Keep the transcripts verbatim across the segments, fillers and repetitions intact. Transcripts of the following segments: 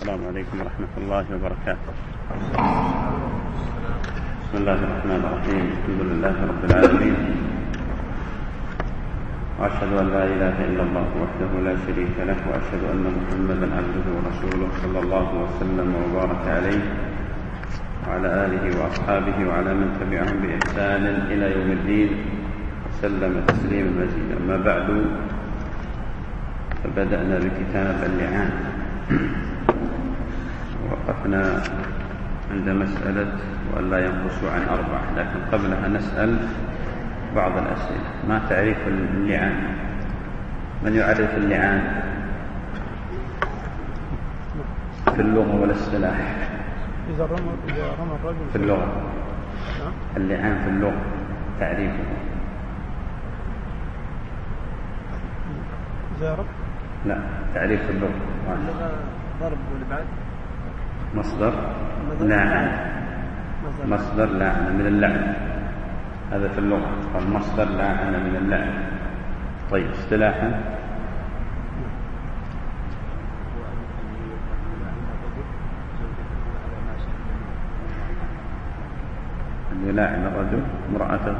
السلام عليكم ورحمة الله وبركاته. بسم الله الرحمن الرحيم. الحمد لله رب العالمين، وأشهد أن لا إله إلا الله وحده لا شريك له، وأشهد أن محمدا عبده ورسوله صلى الله وسلم وبارك عليه وعلى آله وأصحابه وعلى من تبعهم بإحسان إلى يوم الدين وسلم تسليما مزيدا. أما بعد، فبدأنا بكتاب اللعان، ووقفنا عند مسألة وأن لا ينقصوا عن أربعة، لكن قبلها نسأل بعض الأسئلة. ما تعريف اللعان؟ من يعرف اللعان في اللغة والاصطلاح؟ إذا رمى إذا رمى الرجل في اللغة، اللعان في اللغة تعريفه؟ إذا رب لا، تعريف في اللغة. ضرب والبعد. مصدر لعن، مصدر لعن من اللعن، هذا في اللغة. المصدر لعن من اللعن. طيب، اصطلاحا أن يلاعن الرجل امرأته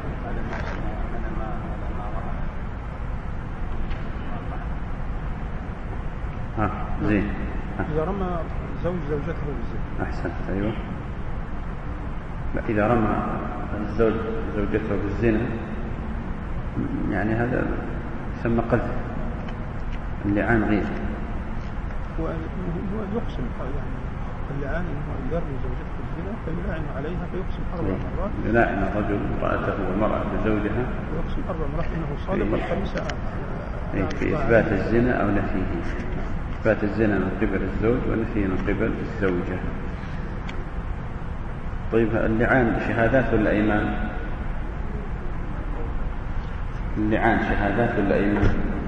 ها زين. إذا رمى زوج زوجته بالزنا. أحسنت، أيوة. لا، إذا رمى الزوج زوجته بالزنا يعني هذا يسمى قذف. اللعان غير. هو يقسم، يعني اللعان هو يرمي زوجته بالزنا فيلاعن عليها فيقسم أربع مرات. يلاعن الرجل امرأته والمرأة بزوجها ويقسم أربع مرات إنه صادق، والخمسة في إثبات الزنا أو نفيه. إثبات الزنا من قبل الزوج ونفيه من قبل الزوجة. طيب، اللعان شهادات ولا أيمان؟ اللعان شهادات ولا أيمان؟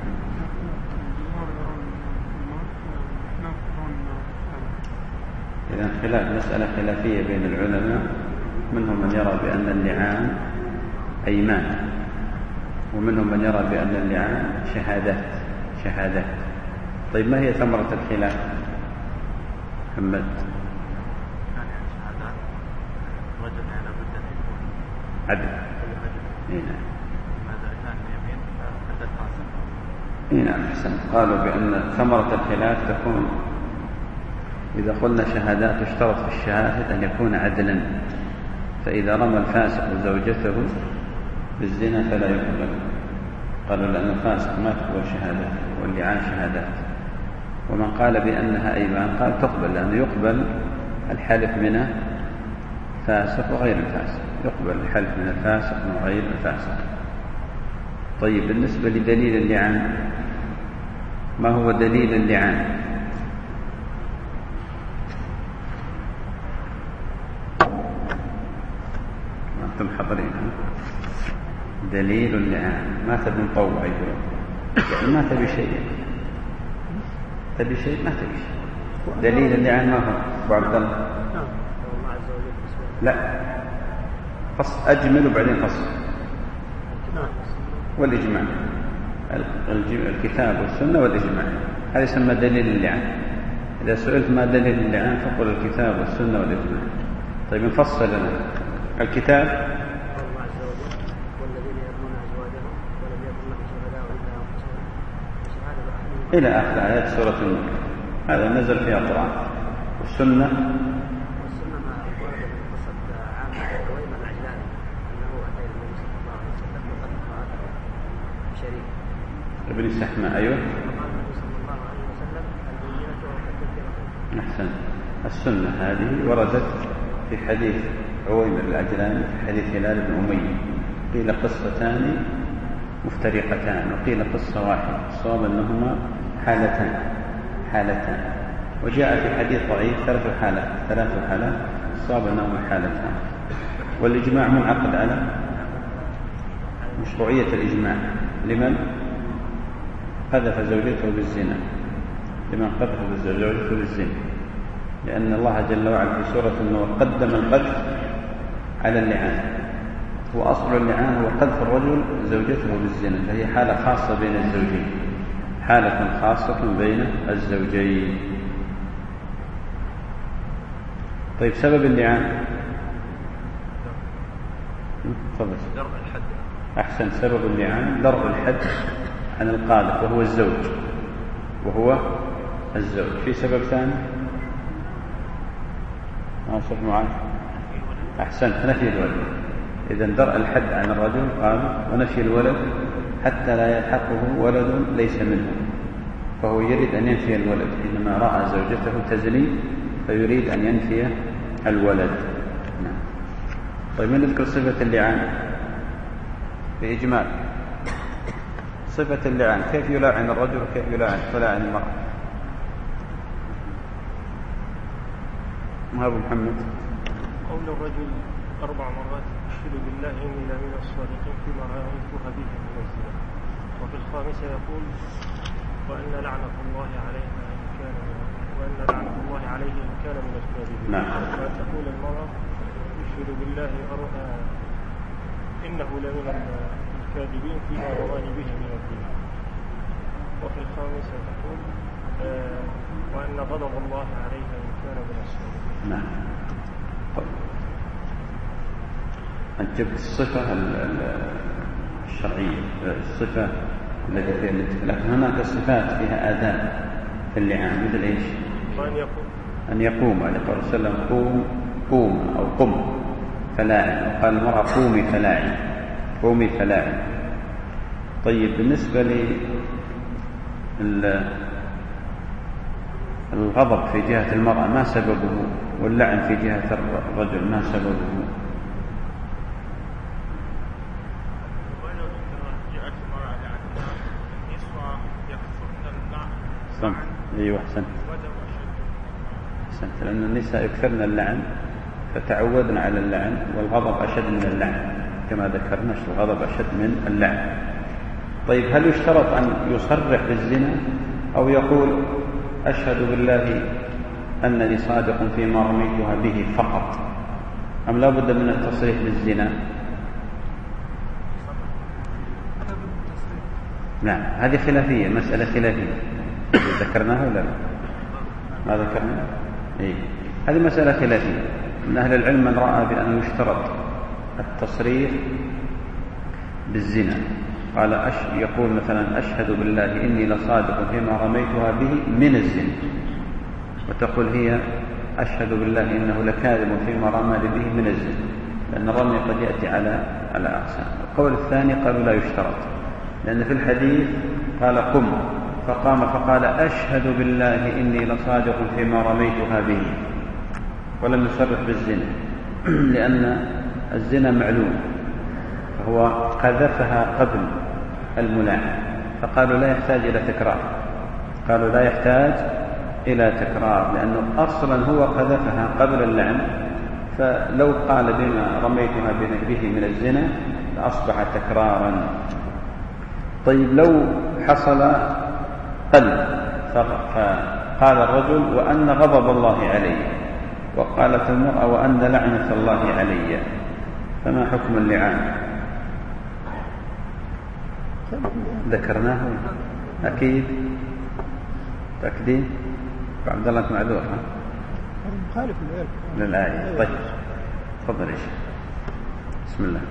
إذا خلاف، مسألة خلافية بين العلماء، منهم من يرى بأن اللعان أيمان، ومنهم من يرى بأن اللعان شهادات شهادات. طيب، ما هي ثمرة الخلاف محمد؟ عدل. إيه نعم. إيه نعم، أحسنت. قالوا بأن ثمرة الخلاف تكون إذا قلنا شهادات اشترط في الشهادة أن يكون عدلا، فإذا رمى الفاسق زوجته بالزنا فلا يقبل. قالوا لأن الفاسق ما تقبل شهادات، واللعان شهادات. ومن قال بأنها أيمان قال تقبل، لأنه يقبل الحلف من الفاسق وغير الفاسق، يقبل الحلف من الفاسق وغير الفاسق. طيب، بالنسبة لدليل اللعان، ما هو دليل اللعان؟ ما أنتم حضرين؟ دليل اللعان ما تبي نطوع يقول، يعني ما تبي شيء، تبي شيء ما تبي شيء. دليل اللعان ما هو أبو عبد الله؟ لا، فصل أجمل وبعدين فصل. والإجماع، الكتاب والسنة والإجماع، هذا يسمى دليل اللعان. إذا سئلت ما دليل اللعان فقل الكتاب والسنة والإجماع. طيب، نفصل لنا الكتاب. إلى آخر آيات سورة النور، هذا نزل فيها القرآن. والسنة ابن سحمة، أيوه. أحسن. السنة هذه وردت في حديث عويمر العجلاني، في حديث هلال بن أمية، قيل قصتان مفترقتان وقيل قصة واحدة، الصواب أنهما حالتان حالتان وجاء في حديث ضعيف ثلاث حالات ثلاث حالات الصواب أنهما حالتان. والإجماع منعقد على مشروعية الإجماع لمن قذف زوجته بالزنا، لمن قذف زوجته بالزنا، لأن الله جل وعلا في سورة النور قدم القذف على اللعان، وأصل اللعان هو قذف الرجل زوجته بالزنا، فهي حالة خاصة بين الزوجين، حالة خاصة بين الزوجين. طيب سبب اللعان؟ تفضل. درء الحد. أحسن. سبب اللعان درء الحد عن القاذف وهو الزوج وهو الزوج. في سبب ثاني؟ ما شوف معاك. أحسنت. نفي الولد. إذن درء الحد عن الرجل قال ونفي الولد حتى لا يلحقه ولد ليس منه، فهو يريد أن ينفي الولد حينما رأى زوجته تزني فيريد أن ينفي الولد. نعم. طيب من نذكر صفة اللعان بإجمال؟ صفة اللعان كيف يلاعن الرجل وكيف يلاعن تلاعن المرأة؟ ما أبو محمد؟ قول الرجل أربع مرات أشهد بالله إني لمن الصادقين فيما رأيتها به من الزنا، وفي الخامسة يقول وأن لعنة الله عليها إن كان من وأن لعنة الله عليه إن كان من الكاذبين. نعم. وأن تقول المرأة أشهد بالله إنه لمن الكاذبين فيما رأني به من الزنا، وفي الخامسة تقول آه وأن غضب الله عليها إن كان من الصادقين. نعم. طيب. أنت جبت الصفة الشرعية، الصفة التي فيها الاتفاق، لكن هناك صفات فيها آداب في اللعان مثل إيش؟ أن يقوم أن يقوم عليه الصلاة والسلام قوم قوم أو قم فلاعن، وقال المرأة قومي فلاعن قومي فلاعن. طيب بالنسبة للغضب في جهة المرأة ما سببه، واللعن في جهة الرجل ما سببه؟ أيوة أحسنت. أحسنت. لأن النساء يكثرن اللعن فتعودن على اللعن، والغضب أشد من اللعن كما ذكرنا، الغضب أشد من اللعن. طيب هل يشترط أن يصرح بالزنا أو يقول أشهد بالله أنني صادق فيما رميتها به فقط، أم لا بد من التصريح بالزنا؟ نعم. هذه خلافية، مسألة خلافية ذكرناها ولا لا؟ ما ذكرنا؟ إيه. هذه مسألة خلافية. من أهل العلم من رأى بأنه يشترط التصريح بالزنا، قال أش... يقول مثلا أشهد بالله إني لصادق فيما رميتها به من الزنا، وتقول هي أشهد بالله إنه لكاذب فيما رمى به من الزنا، لأن الرمي قد يأتي على على أقسام. القول الثاني قالوا لا يشترط، لأن في الحديث قال قم فقام فقال أشهد بالله إني لصادق فيما رميتها به، ولم يصرح بالزنا لأن الزنا معلوم، فهو قذفها قبل الملاعن، فقالوا لا يحتاج إلى تكرار قالوا لا يحتاج إلى تكرار لأنه أصلا هو قذفها قبل اللعن، فلو قال بما رميتها به من الزنا لأصبح تكرارا. طيب لو حصل قلب فقال الرجل وأن غضب الله علي، وقالت المرأة وأن لعنة الله علي، فما حكم اللعان؟ ذكرناه أكيد تأكيد. عبد الله معذور ها؟ مخالف للآية. طيب تفضل يا شيخ. بسم الله.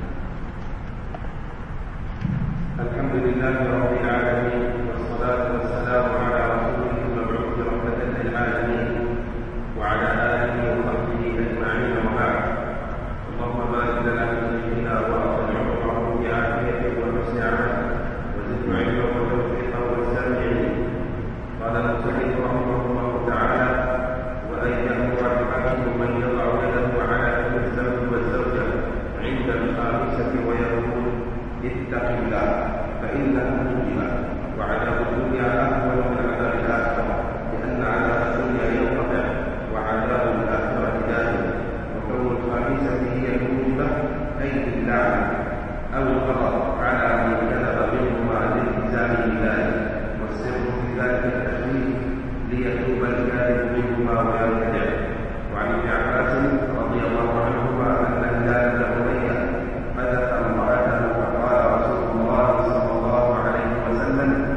الحمد لله رب العالمين، والصلاة والسلام على رسوله المبعوث رحمة للعالمين وعلى آله وصحبه أجمعين، وبعد. اللهم بارك لنا في ديننا وأطل عمره بعافيته وحسن عمله وزد علمه وتوفيقه والسامعين. قال المصنف رحمه الله تعالى: وأن يأمر الحاكم من يضع يده على فم الزوج والزوجة عند الخامسة ويقول اتق الله فإنها مجرمة وعذاب الدنيا أهون من عذاب الآخرة، لأن عذاب الدنيا ينقطع وعذاب الآخرة دائم. وكون الخامسة هي الموجبة أي اللعنة أو الغضب على من كذب منهما لالتزام بذلك، والسر في ذلك التخفيف ليتوب الكاذب منهما ويرتدع. وعن ابن عباس رضي الله عنهما أن هلال بن أمية قذف امرأته فقال رسول الله صلى الله عليه وسلم: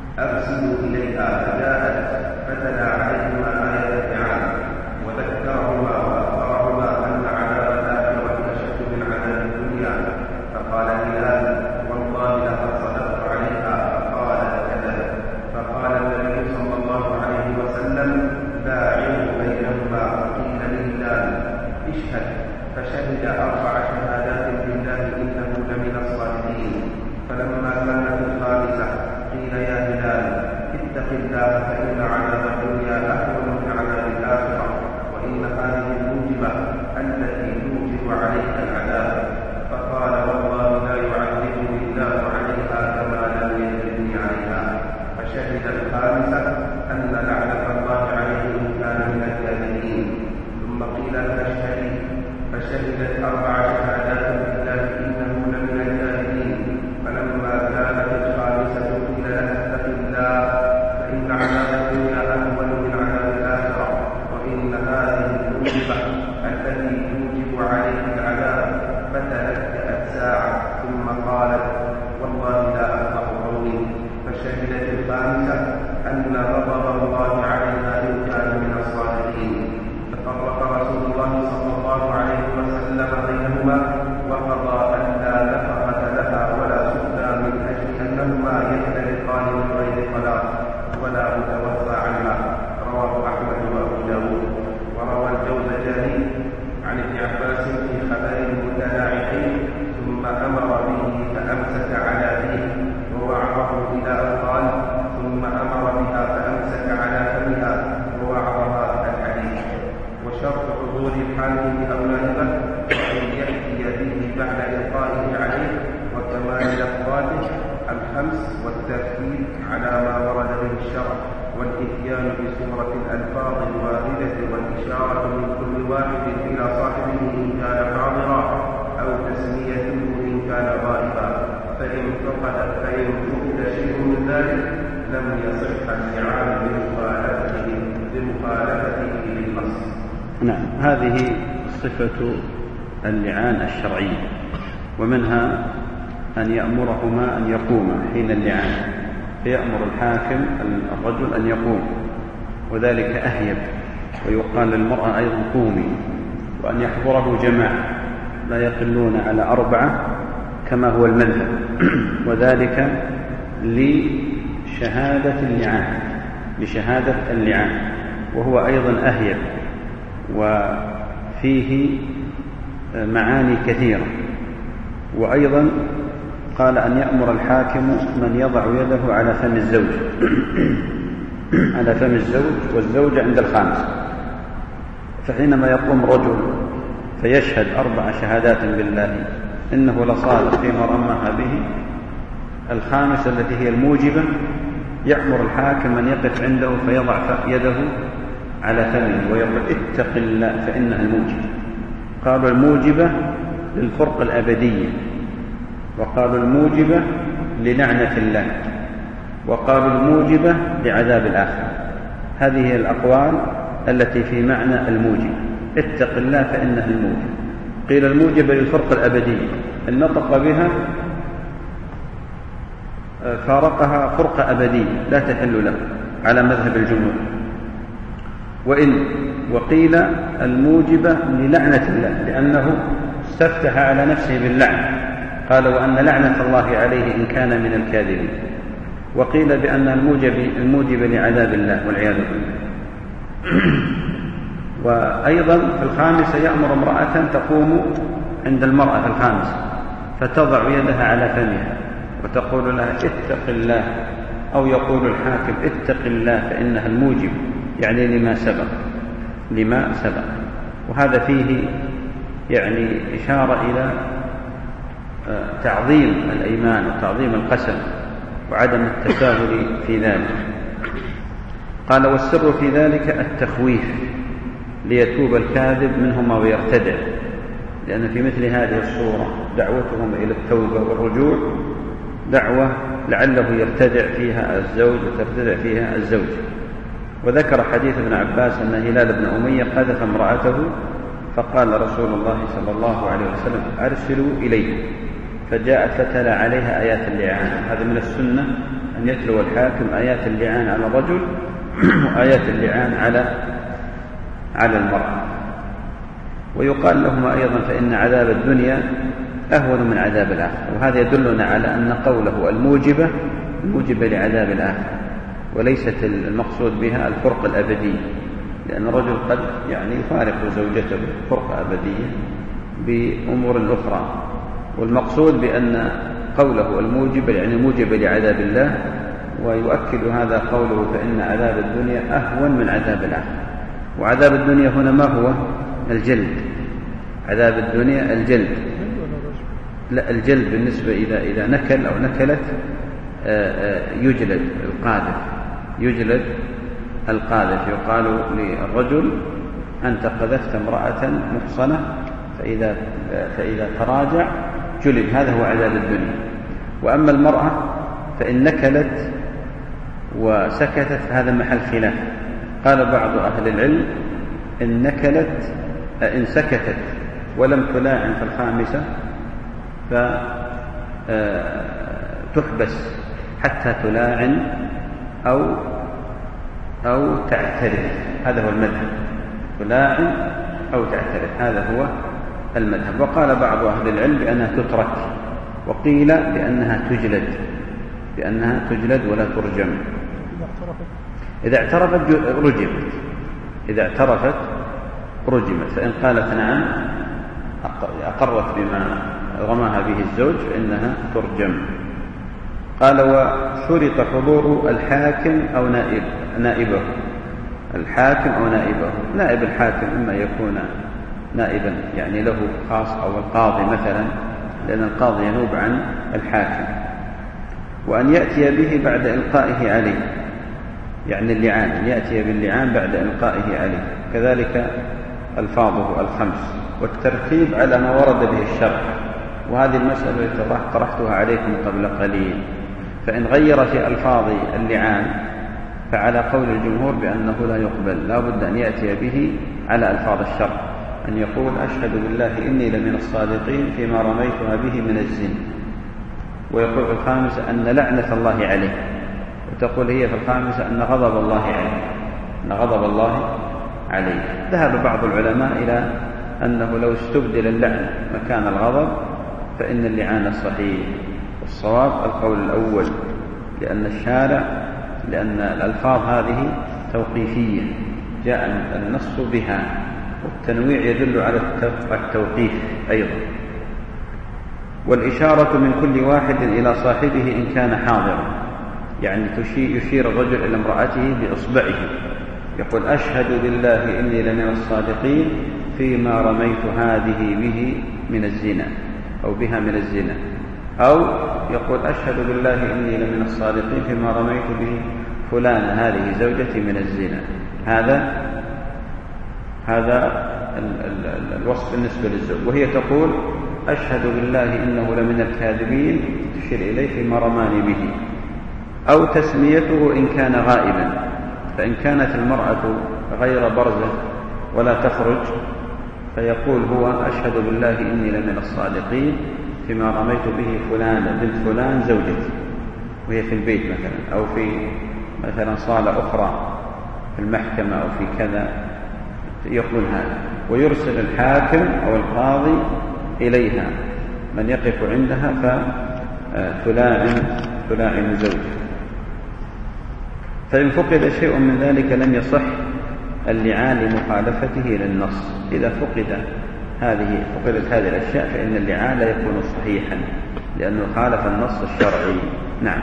أرسلوا إليها، فجاءت فتلا عليهما آية الدعاء وذكرهما الخامسة أن لعنة الله عليه إن كان من الكاذبين. ثم قيل لها اشهدي، فشهدت أربع شهادات بالله إنه لمن الكاذبين. فلما كانت الخامسة قيل لها اتق الله فإن عذاب الدنيا أهون من عذاب الآخرة، وإن هذه الموجبة التي توجب عليه العذاب. فتلكأت ساعة ثم قالت والله لا أفقه قولي. فشهدت الخامسة أن غضب الله عليها إن كان من الصالحين. ففرق رسول الله صلى الله عليه وسلم بينهما وقضى أن لا نفقة لها ولا سدى من أجل أنهما يختلفان من غير طلاق ولا متوفى عنها. رواه أحمد وأبو داود. وروى الجوزجاني عن ابن عباس في خبر متلاعبين ثم أمر به فأمسك على فيه ووعظه إلى أن قال ثم أمر بها فأمسك على فمها ووعظها الحديث. وشرط حضور الحاكم أو نائبه أن يأتي به بعد إلقائه عليه وكمال لفظاته الخمس والتأكيد على ما ورد به الشرع والإتيان بسورة الألفاظ الواردة والإشارة من كل واحد إلى صاحبه إن كان حاضرا أو تسميته إن كان غائبا. فإن فقد فإن فقد شيء من ذلك لم يصح اللعان بمخالفته بمخالفته للنص. نعم، هذه صفة اللعان الشرعي، ومنها أن يأمرهما أن يقوما حين اللعان، فيأمر الحاكم الرجل أن يقوم، وذلك أهيب. ويقال للمرأة أيضا قومي، وأن يحضره جماعة لا يقلون على أربعة كما هو المذهب، وذلك لشهادة اللعان لشهادة اللعان وهو أيضا أهيب وفيه معاني كثيرة. وأيضا قال أن يأمر الحاكم من يضع يده على فم الزوج على فم الزوج والزوج عند الخامس. فحينما يقوم رجل فيشهد أربع شهادات بالله إنه لصادق فيما رماها به، الخامسة التي هي الموجبة يأمر الحاكم من يقف عنده فيضع يده على فمه ويقول اتق الله فإنها الموجبة. قالوا الموجبة للفرق الأبدية، وقالوا الموجبة للعنة الله، وقالوا الموجبة لعذاب الآخرة. هذه هي الأقوال التي في معنى الموجب، اتق الله فإنها الموجب. قيل الموجبة للفرق الأبدية، النطق بها فارقها فرقة أبدية لا تحل له على مذهب الجمهور. وإن وقيل الموجبة للعنة الله لأنه استفتح على نفسه باللعنة، قال وأن لعنة الله عليه إن كان من الكاذبين. وقيل بأن الموجب الموجب لعذاب الله والعياذ بالله. وأيضا في الخامسة يأمر امرأة تقوم عند المرأة في الخامسة فتضع يدها على فمها وتقول لها اتق الله، أو يقول الحاكم اتق الله فإنها الموجب، يعني لما سبق لما سبق. وهذا فيه يعني إشارة إلى تعظيم الأيمان وتعظيم القسم وعدم التساهل في ذلك. قال والسر في ذلك التخويف ليتوب الكاذب منهما ويرتدع، لأن في مثل هذه الصورة دعوتهم إلى التوبة والرجوع دعوة لعله يرتدع فيها الزوج وترتدع فيها الزوج. وذكر حديث ابن عباس أن هلال بن أمية قذف امرأته فقال رسول الله صلى الله عليه وسلم أرسلوا إليه، فجاءت فتلا عليها آيات اللعان. هذا من السنة أن يتلو الحاكم آيات اللعان على الرجل وآيات اللعان على على المرأة. ويقال لهما أيضا فإن عذاب الدنيا أهون من عذاب الآخرة، وهذا يدلنا على أن قوله الموجبة الموجبة لعذاب الآخرة، وليست المقصود بها الفرق الأبدي، لأن الرجل قد يعني يفارق زوجته فرقة أبدية بأمور أخرى. والمقصود بأن قوله الموجب يعني موجب لعذاب الله، ويؤكد هذا قوله فإن عذاب الدنيا أهون من عذاب الآخرة. وعذاب الدنيا هنا ما هو؟ الجلد. عذاب الدنيا الجلد، لا الجلد بالنسبة إذا إذا نكل أو نكلت يجلد القاذف، يجلد القاذف. يقال للرجل أنت قذفت امرأة محصنة فإذا, فإذا تراجع جلد. هذا هو عذاب الدنيا. وأما المرأة فإن نكلت وسكتت فهذا محل خلاف. قال بعض أهل العلم إن نكلت إن سكتت ولم تلاعن في الخامسة فتحبس حتى تلاعن أو أو تعترف. هذا هو المذهب، تلاعن أو تعترف، هذا هو المذهب. وقال بعض أهل العلم بأنها تترك، وقيل بأنها تجلد بأنها تجلد ولا ترجم. إذا اعترفت رجمت إذا اعترفت رجمت. فإن قالت نعم أقرت بما رماها به الزوج فإنها ترجم. قال وشرط حضور الحاكم أو نائب نائبه الحاكم أو نائبه. نائب الحاكم إما يكون نائبا يعني له خاص أو القاضي مثلا، لأن القاضي ينوب عن الحاكم. وأن يأتي به بعد إلقائه عليه، يعني اللعان، أن يأتي باللعان بعد إلقائه عليه. كذلك ألفاظه الخمس، والترتيب على ما ورد به الشرع. وهذه المسألة التي طرحتها عليكم قبل قليل. فإن غير في ألفاظ اللعان فعلى قول الجمهور بأنه لا يقبل، لا بد أن يأتي به على ألفاظ الشرع، أن يقول أشهد بالله إني لمن الصادقين فيما رميتها به من الزنا. ويقول في الخامسة أن لعنة الله عليه، وتقول هي في الخامسة أن غضب الله عليه أن غضب الله عليه. ذهب بعض العلماء إلى أنه لو استبدل اللعن مكان الغضب فإن اللعان صحيح. والصواب القول الأول، لأن الشارع لأن الألفاظ هذه توقيفية جاء النص بها، والتنويع يدل على التوقيف أيضا. والإشارة من كل واحد إلى صاحبه إن كان حاضرا، يعني يشير الرجل إلى امرأته بإصبعه، يقول أشهد بالله إني لمن الصادقين فيما رميت هذه به من الزنا أو بها من الزنا، أو يقول أشهد بالله إني لمن الصادقين فيما رميت به فلان هذه زوجتي من الزنا. هذا هذا الوصف بالنسبة للزوج. وهي تقول أشهد بالله إنه لمن الكاذبين، تشير إليه فيما رماني به. أو تسميته إن كان غائبا، فإن كانت المرأة غير برزة ولا تخرج فيقول هو أشهد بالله إني لمن الصادقين فيما رميت به فلان بنت فلان زوجتي، وهي في البيت مثلا، أو في مثلا صالة أخرى في المحكمة أو في كذا، يقول هذا. ويرسل الحاكم أو القاضي إليها من يقف عندها فتلاعن تلاعن زوجها. فإن فقد شيء من ذلك لم يصح اللعان لمخالفته للنص. إذا فقد هذه فقدت هذه الأشياء فإن اللعان لا يكون صحيحا لأنه خالف النص الشرعي. نعم.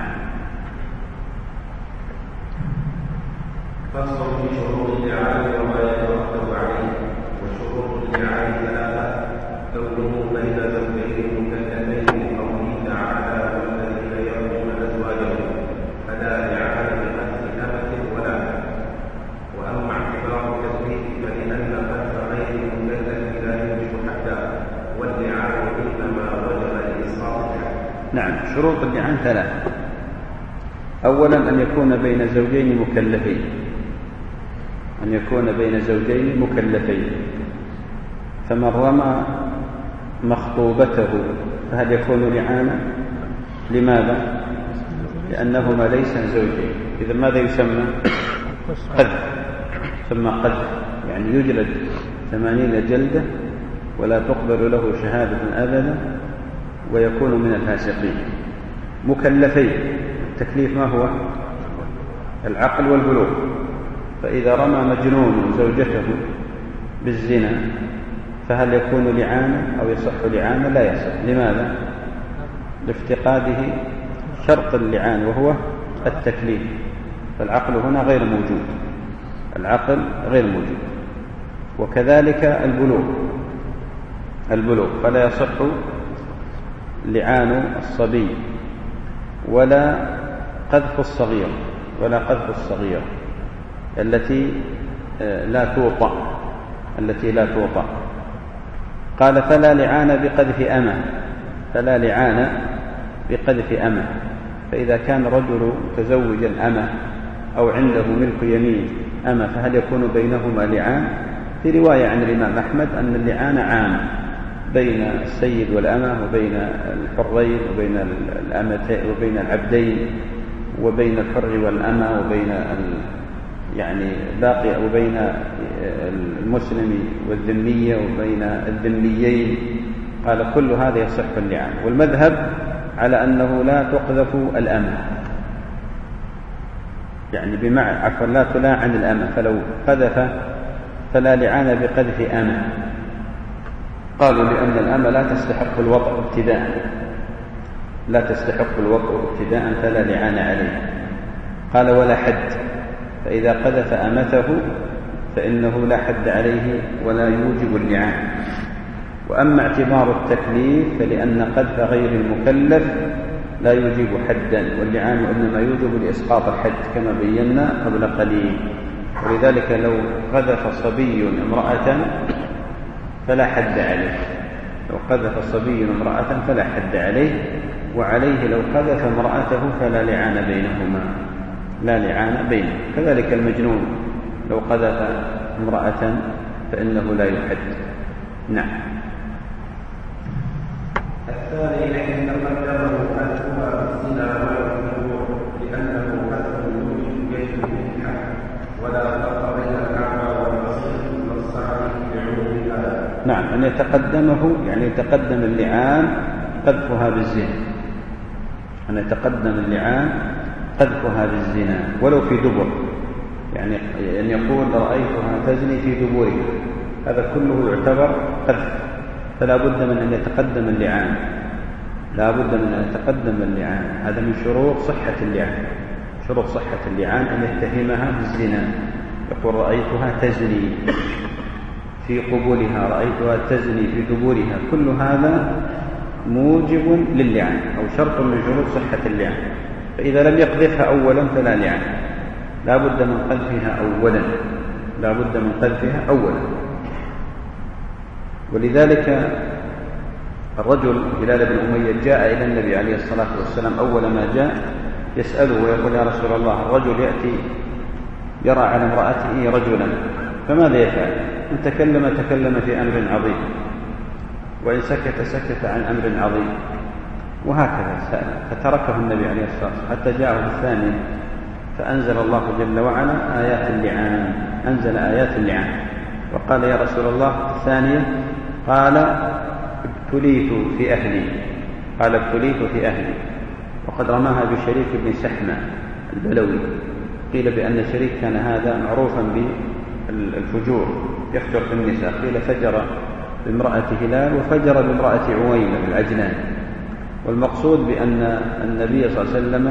فصل في شروط اللعان وما يترتب عليه. وشروط اللعان ثلاثة: كونه بين زوجين مكلفين قوله تعالى والذين يرمون أزواجهم فلا لعان بقتل أمة ولا أمة. وأما اعتبار التثبيت فلأن قتل غير المكلف لا يوجب حدا، واللعان إنما وجب لإسقاط. نعم. شروط اللعان ثلاثة: أولا أن يكون بين زوجين مكلفين أن يكون بين زوجين مكلفين فمن رمى مخطوبته فهل يكون لعانا؟ لماذا؟ لأنهما ليس زوجين. إذا ماذا يسمى؟ قذف. ثم قذف يعني يجلد ثمانين جلدة ولا تقبل له شهادة أبدا ويكون من الفاسقين. مكلفين، التكليف ما هو؟ العقل والبلوغ. فإذا رمى مجنون زوجته بالزنا فهل يكون لعانا أو يصح لعانا؟ لا يصح. لماذا؟ لافتقاده شرط اللعان وهو التكليف، فالعقل هنا غير موجود العقل غير موجود. وكذلك البلوغ البلوغ فلا يصح لعان الصبي ولا قذف الصغير ولا قذف الصغيرة التي لا توطأ التي لا توطأ. قال فلا لعان بقذف أمة فلا لعان بقذف أمة فإذا كان رجل متزوجا أمة أو عنده ملك يمين أمة فهل يكون بينهما لعان؟ في رواية عن الإمام أحمد أن اللعان عام بين السيد والأمة وبين الحرين وبين الأمتين وبين العبدين وبين الحر والأمة وبين يعني باقي وبين المسلم والذمية وبين الذميين. قال كل هذا يصح اللعان. والمذهب على أنه لا تقذف الأمة يعني بمعنى عفوا لا تلاعن الأمة فلو قذف فلا لعان بقذف أمة. قالوا لأن الأمة لا تستحق الوطء ابتداء لا تستحق الوطء ابتداء فلا لعان عليه. قال ولا حد فإذا قذف أمته فإنه لا حد عليه ولا يوجب اللعان. وأما اعتبار التكليف فلأن قذف غير المكلف لا يوجب حدا واللعان إنما يوجب لإسقاط الحد كما بينا قبل قليل. ولذلك لو قذف صبي امرأة فلا حد عليه لو قذف صبي امرأة فلا حد عليه وعليه لو قذف امرأته فلا لعان بينهما لا لعان بينهما. كذلك المجنون لو قذف امرأة فإنه لا يحد. نعم. الثاني الذي تقدمه قذفها بالزنا ولو بالنور لأنه قذف يوجب يجب الحد ولا فرق بين الأعمى والبصير نص عليه بعموم الآية. نعم أن يتقدمه يعني يتقدم اللعان قذفها بالزنا أن يتقدم اللعان قذفها بالزنا ولو في دبر يعني أن يقول رأيتها تزني في دبرها هذا كله يعتبر قذف فلا بد من أن يتقدم اللعان لا بد من أن يتقدم اللعان. هذا من شروط صحة اللعان شروط صحة اللعان أن يتهمها بالزنا يقول رأيتها تزني في قبولها رأيتها تزني في دبرها كل هذا موجب للعان أو شرط من شروط صحة اللعان. فإذا لم يقذفها أولا فلا لعان لا بد من قذفها أولا لا بد من قذفها أولا. ولذلك الرجل هلال بن أمية جاء إلى النبي عليه الصلاة والسلام أول ما جاء يسأله ويقول يا رسول الله الرجل يأتي يرى على امرأته رجلا فماذا يفعل؟ إن تكلم تكلم في أمر عظيم وإن سكت سكت عن أمر عظيم وهكذا سأل فتركه النبي عليه الصلاة والسلام حتى جاءه الثاني فأنزل الله جل وعلا آيات اللعان أنزل آيات اللعان وقال يا رسول الله الثانية قال ابتليت في أهلي قال ابتليت في أهلي. وقد رماها بشريك بن سحمة البلوي قيل بأن شريك كان هذا معروفا بالفجور يفجر في النساء قيل فجر بامرأة هلال وفجر بامرأة عويمة العجلان. والمقصود بأن النبي صلى الله عليه وسلم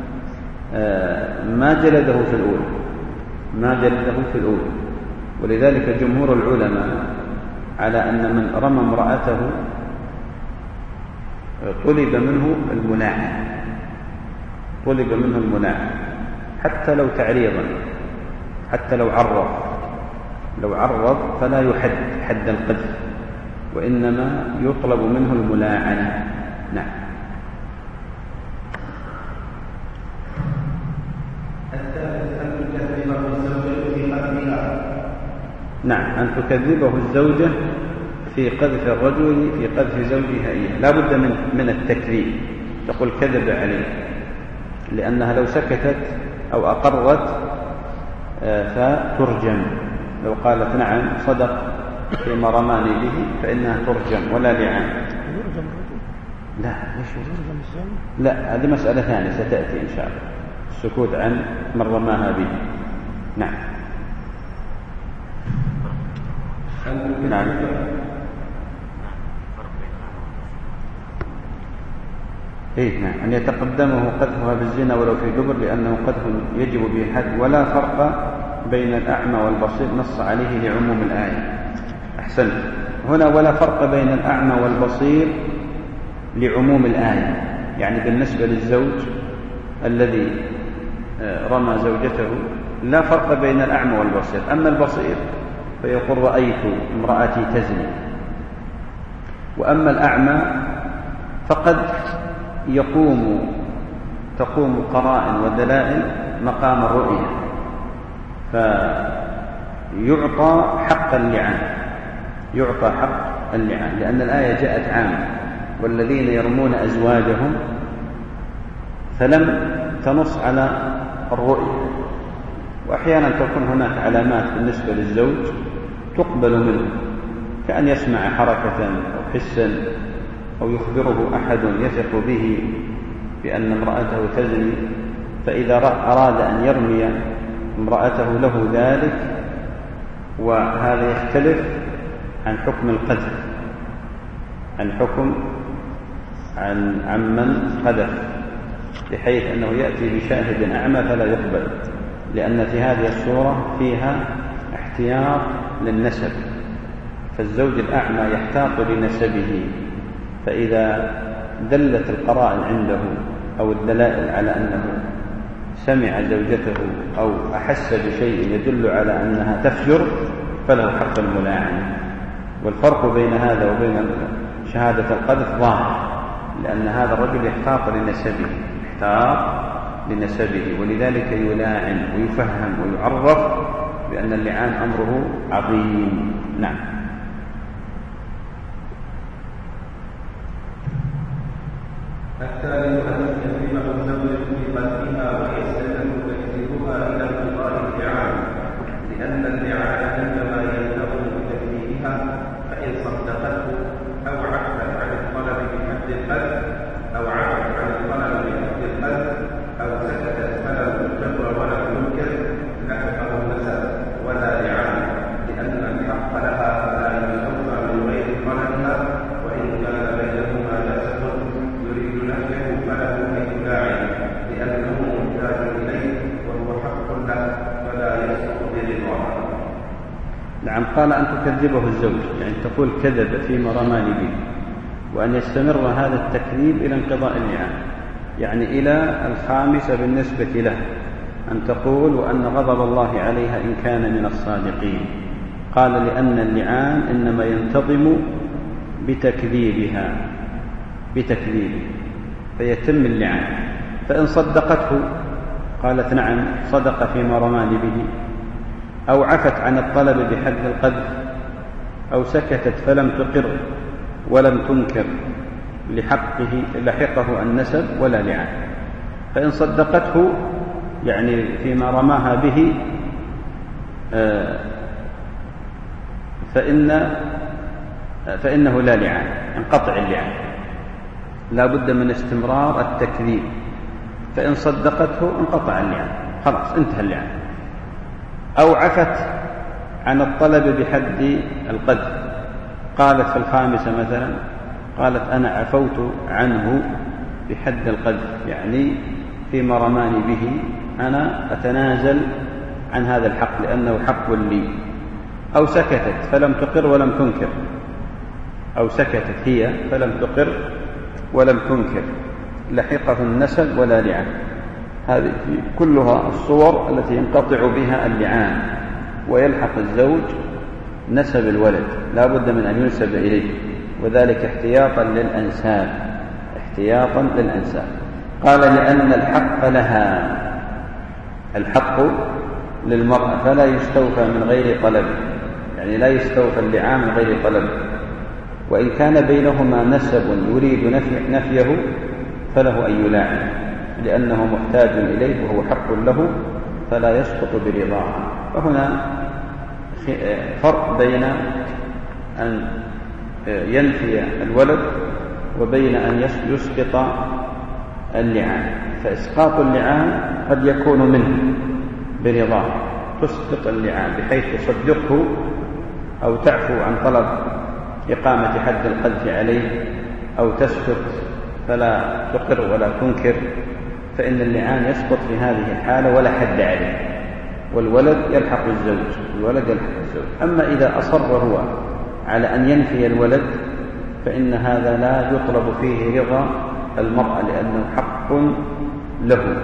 ما جلده في الأولى ما جلده في الأولى ولذلك جمهور العلماء على أن من رمى امرأته طلب منه الملاعنة طلب منه الملاعنة حتى لو تعريضا حتى لو عرض لو عرض فلا يحد حد القذف وإنما يطلب منه الملاعنة. نعم. نعم أن تكذبه الزوجة في قذف الرجل في قذف زوجها إياه لا بد من من التكذيب تقول كذب عليه لأنها لو سكتت أو أقرت فترجم لو قالت نعم صدق فيما رماني به فإنها ترجم ولا لعان. لا لا هذه مسألة ثانية ستأتي إن شاء الله السكوت عن من رماها به. نعم. نعم. إيه نعم أن يتقدمه قذفها بالزنا ولو في دبر لأنه قذف يجب به الحد ولا فرق بين الأعمى والبصير نص عليه لعموم الآية. أحسنت. هنا ولا فرق بين الأعمى والبصير لعموم الآية يعني بالنسبة للزوج الذي رمى زوجته لا فرق بين الأعمى والبصير. أما البصير فيقول رأيت امرأتي تزني، وأما الأعمى فقد يقوم تقوم قرائن ودلائل مقام الرؤية، فيعطى حق اللعان، يعطى حق اللعان، لأن الآية جاءت عامة: والذين يرمون أزواجهم، فلم تنص على الرؤية. وأحيانا تكون هناك علامات بالنسبة للزوج تقبل منه، كأن يسمع حركة أو حسا أو يخبره أحد يثق به بأن امرأته تزني، فإذا أراد أن يرمي امرأته له ذلك، وهذا يختلف عن حكم القذف، عن حكم عن عمن قذف، بحيث أنه يأتي بشاهد أعمى فلا يقبل، لأن في هذه الصورة فيها احتياط للنسب، فالزوج الأعمى يحتاط لنسبه، فإذا دلت القرائن عنده أو الدلائل على أنه سمع زوجته أو أحس بشيء يدل على أنها تفجر فله حق الملاعنة. والفرق بين هذا وبين شهادة القذف ظاهر، لأن هذا الرجل يحتاط لنسبه، يحتاط لنسبه، ولذلك يلاعن ويفهم ويعرف بأن اللعان أمره عظيم. نعم. الثالث أن يكلمه الزوج في قلبها ويسأله تكذيبها إلى انقضاء اللعان، لأن اللعان عندما ينتهي بتكذيبها فإن صدقته أو عفت عن الطلب بحد القذف أو عفت عن الطلب بحد القذف أو سكتت فلا تجبر ولا تنكر لحقه النسب ولا لعان، لأن الحق لها لا يستوفى من غير طلبها، وإن كان بينهما نسب يريد نفيه فله أن يلاعن، لأنه محتاج إليه وهو حق له فلا يسقط برضاه. نعم. قال أن تكذبه الزوج، يعني تقول كذب فيما رماني به، وأن يستمر هذا التكذيب إلى انقضاء اللعان، يعني إلى الخامسة بالنسبة له، أن تقول وأن غضب الله عليها إن كان من الصادقين. قال لأن اللعان إنما ينتظم بتكذيبها، بتكذيبه فيتم اللعان. فإن صدقته قالت نعم صدق فيما رماني به، أو عفت عن الطلب بحد القذف، أو سكتت فلم تقر ولم تنكر لحقه لحقه النسب ولا لعان. فإن صدقته يعني فيما رماها به فإن فإنه لا لعان، انقطع اللعان، لا بد من استمرار التكذيب. فإن صدقته انقطع اللعان، خلاص انتهى اللعان. أو عفت عن الطلب بحد القذف، قالت في الخامسة مثلا، قالت أنا عفوت عنه بحد القذف، يعني فيما رماني به أنا أتنازل عن هذا الحق لأنه حق لي. أو سكتت فلم تقر ولم تنكر، أو سكتت هي فلم تقر ولم تنكر لحقه النسب ولا لعان. هذه كلها الصور التي ينقطع بها اللعان ويلحق الزوج نسب الولد، لا بد من أن ينسب إليه، وذلك احتياطا للأنساب، احتياطا للأنساب. قال لأن الحق لها، الحق للمرأة فلا يستوفى من غير طلب، يعني لا يستوفى اللعان من غير طلب. وإن كان بينهما نسب يريد نفي نفيه فله أن يلاعن، لأنه محتاج إليه وهو حق له فلا يسقط برضاها. فهنا فرق بين أن ينفي الولد وبين أن يسقط اللعان. فإسقاط اللعان قد يكون منه برضاه، تسقط اللعان بحيث تصدقه أو تعفو عن طلب إقامة حد القذف عليه، أو تسكت فلا تقر ولا تنكر، فإن اللعان يسقط في هذه الحالة ولا حد عليه، والولد يلحق الزوج، الولد يلحق الزوج. أما إذا أصر هو على أن ينفي الولد فإن هذا لا يطلب فيه رضا المرأة، لأنه حق له،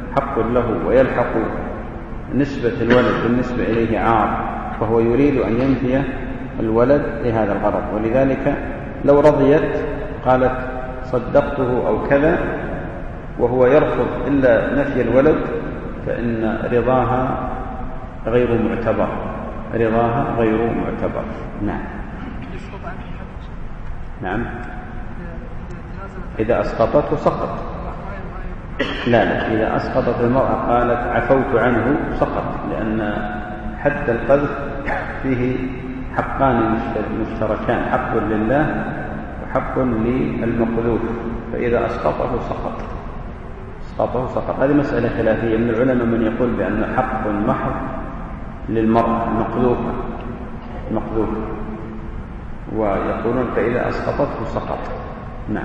حق له ويلحق نسبة الولد بالنسبة إليه عار، فهو يريد أن ينفي الولد لهذا الغرض. ولذلك لو رضيت قالت صدقته أو كذا وهو يرفض إلا نفي الولد فإن رضاها غير معتبر، رضاها غير معتبر. نعم. نعم إذا أسقطته سقط. لا لا إذا أسقطت المرأة قالت عفوت عنه سقط، لأن حد القذف فيه حقان مشتركان، حق لله وحق للمقذوف، فإذا أسقطه سقط، أسقطه سقط. هذه مسألة خلافية، من العلماء من يقول بأنه حق محض للمرأة المقذوفة المقذوفة ويقولون فإذا أسقطته سقط. نعم.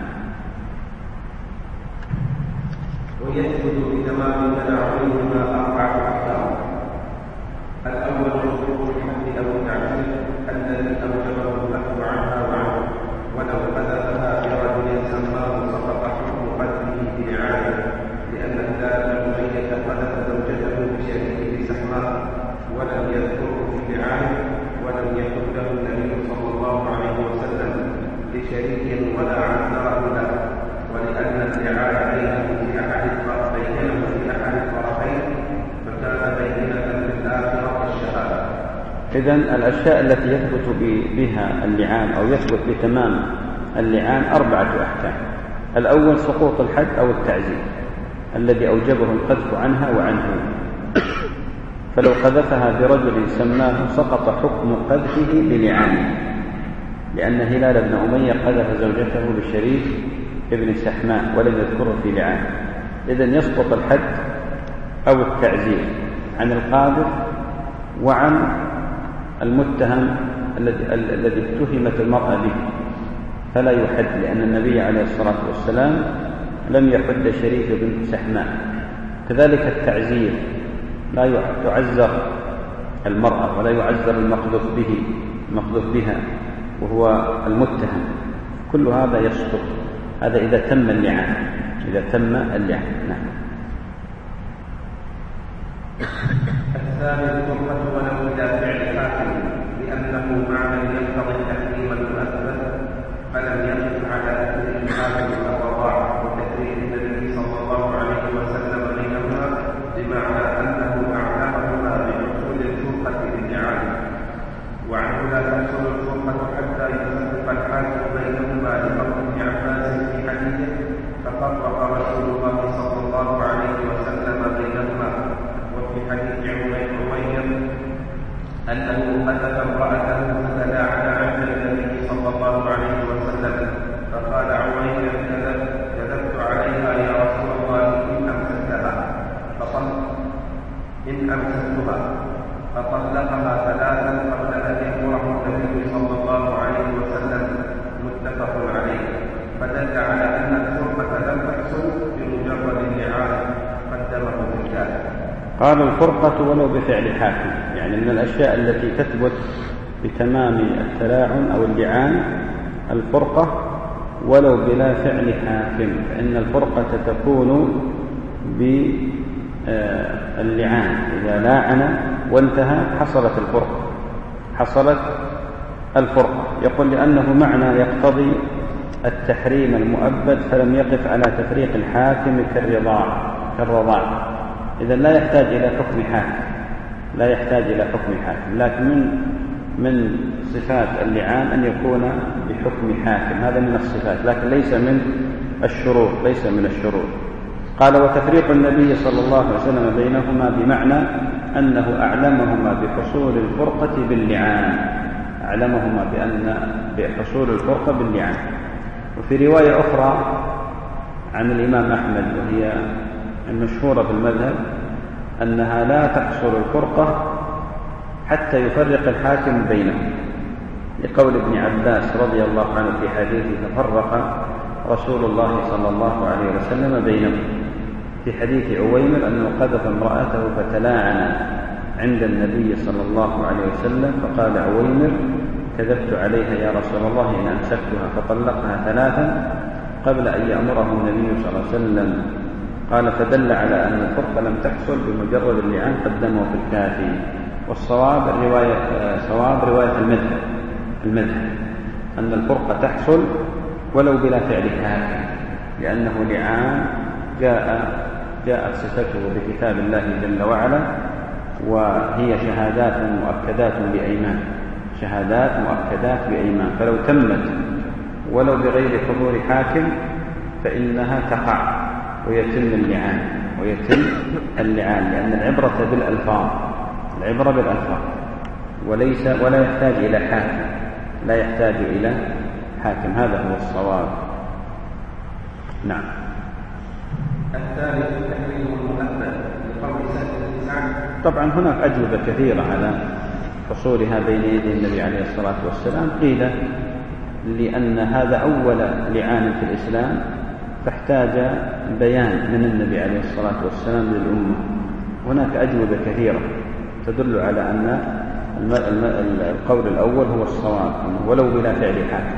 ويثبت بتمام تناولهما أربعة أحكام. الأول شروط الحد أو التعزير الذي أوجبه النهي عنها وعنه، ولو قذفها برجل سماه سقط حكم قذفه بإعادة، لأن هلال بن أمية قذف زوجته بشريكه سحماه ولم يذكره في الإعادة، ولم يكن له النبي صلى الله عليه وسلم لشريك ولا عذره له، ولأن الإعادة بينهم في أحد بينهم في أحد الطرفين فكان بينة للآخرة الشهادة. إذن الأشياء التي يثبت بها اللعان أو يثبت بتمام اللعان أربعة أحكام. الأول سقوط الحد أو التعزير الذي أوجبه القذف عنها وعنه، فلو قذفها برجل سماه سقط حكم قذفه بلعانه، لأن هلال بن أمية قذف زوجته بشريك ابن سحماء ولم يذكره في لعانه. إذن يسقط الحد أو التعزير عن القاذف وعن المتهم الذي اتهمت المرأة به، فلا يحد، لأن النبي عليه الصلاة والسلام لم يحد شريك بن سحماء. كذلك التعزير لا تعزر المرأة ولا يعزر المقذوف به المقذوف بها وهو المتهم، كل هذا يسقط، هذا إذا تم اللعان، إذا تم اللعان. نعم. الثاني الفرقة ولو إلى فعل حاكم، لأنه معنى يقتضي التحريم المؤثر، فلم يقف على تحريم الحاكم الرضاع وتحريم النبي صلى الله عليه وسلم بينهما، بمعنى أنه أعلمهما بحصول الفرقة بالإعانة، وعنه لا تحصل الفرقة حتى يفرق الحاكم بينهما، لقول ابن عباس في حديثه ففرق رسول الله صلى الله عليه وسلم بينهما. وفي حديث عمير أنه قذف امرأته فتلاعن عند النبي صلى الله عليه وسلم، فقال عمير كذبت عليها يا رسول الله إن أمسكتها فقال إن أمسكتها فطلقها ثلاثا قبل أن يأمره النبي صلى الله عليه وسلم، متفق عليه. فدل على أن الفرقة لم تحصل بمجرد اللعان، قدمه بالكافر. قال الفرقة ولو بفعل حاكم، يعني من الأشياء التي تثبت بتمام التلاعن أو اللعان الفرقة ولو بلا فعل حاكم، فإن الفرقة تكون باللعان، إذا لاعن وانتهى حصلت الفرقة، حصلت الفرقة. يقول لأنه معنى يقتضي التحريم المؤبد، فلم يقف على تفريق الحاكم كالرضاع كالرضاع إذن لا يحتاج إلى حكم حاكم، لا يحتاج إلى حكم حاكم. لكن من من صفات اللعان أن يكون بحكم حاكم، هذا من الصفات، لكن ليس من الشروط، ليس من الشروط. قال وتفريق النبي صلى الله عليه وسلم بينهما بمعنى أنه أعلمهما بحصول الفرقة باللعان، أعلمهما بأن بحصول الفرقة باللعان. وفي رواية أخرى عن الإمام أحمد وهي المشهورة في المذهب أنها لا تحصل الفرقة حتى يفرق الحاكم بينهم، لقول ابن عباس رضي الله عنه في حديثه تفرق رسول الله صلى الله عليه وسلم بينهم. في حديث عويمر أنه قذف امرأته فتلاعن عند النبي صلى الله عليه وسلم، فقال عويمر كذبت عليها يا رسول الله إن أمسكتها، فطلقها ثلاثا قبل أن يأمره النبي صلى الله عليه وسلم قال فدل على أن الفرقة لم تحصل بمجرد اللعان قدمه في الكافي. والصواب رواية صواب رواية المذهب المذهب أن الفرقة تحصل ولو بلا فعل كافي، لأنه لعان جاء جاءت صفته بكتاب الله جل وعلا، وهي شهادات مؤكدات بأيمان شهادات مؤكدات بأيمان، فلو تمت ولو بغير حضور حاكم فإنها تقع ويتم اللعان ويتم اللعان لأن العبرة بالألفاظ العبرة بالألفاظ وليس ولا يحتاج إلى حاكم لا يحتاج إلى حاكم. هذا هو الصواب. نعم. الثالث تحريم المؤبد لقول سهل سعد. طبعا هناك أجوبة كثيرة على حصولها بين يدي النبي عليه الصلاة والسلام. قيل لأن هذا أول لعان في الإسلام فاحتاج بيان من النبي عليه الصلاة والسلام للأمة. هناك أجوبة كثيرة تدل على أن القول الأول هو الصواب ولو بلا فعل حاكم.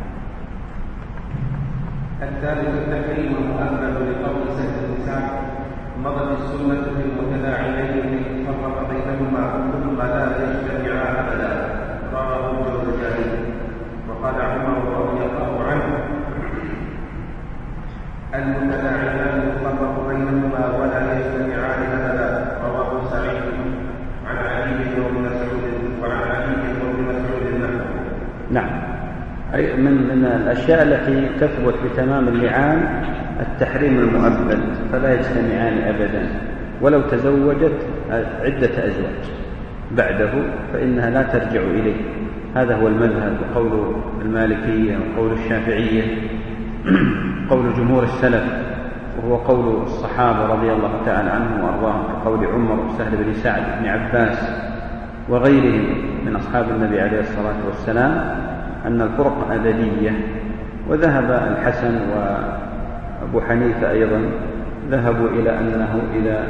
الثالث التحريم المؤبد لقول سهل بن سعد مضت السنة في المتلاعنين فرق بينهما ثم لا يجتمعا أبدا، رواه الجوزجاني. وقال عمر رضي الله عنه المتلاعنان يفرق بينهما ولا يجتمعان أبدا، رواه سعيد عن علي بن مسعود وعن علي بن مسعود نحوه. نعم. أي من من الأشياء التي تثبت بتمام اللعان التحريم المؤبد، فلا يجتمعان أبدا، ولو تزوجت عدة أزواج بعده فإنها لا ترجع إليه. هذا هو المذهب وقول المالكية وقول الشافعية قول جمهور السلف، وهو قول الصحابة رضي الله تعالى عنهم وأرضاهم كقول عمر وسهل بن سعد بن عباس وغيرهم من أصحاب النبي عليه الصلاة والسلام أن الفرقة أبدية. وذهب الحسن وأبو حنيفة أيضا ذهبوا إلى أنه إذا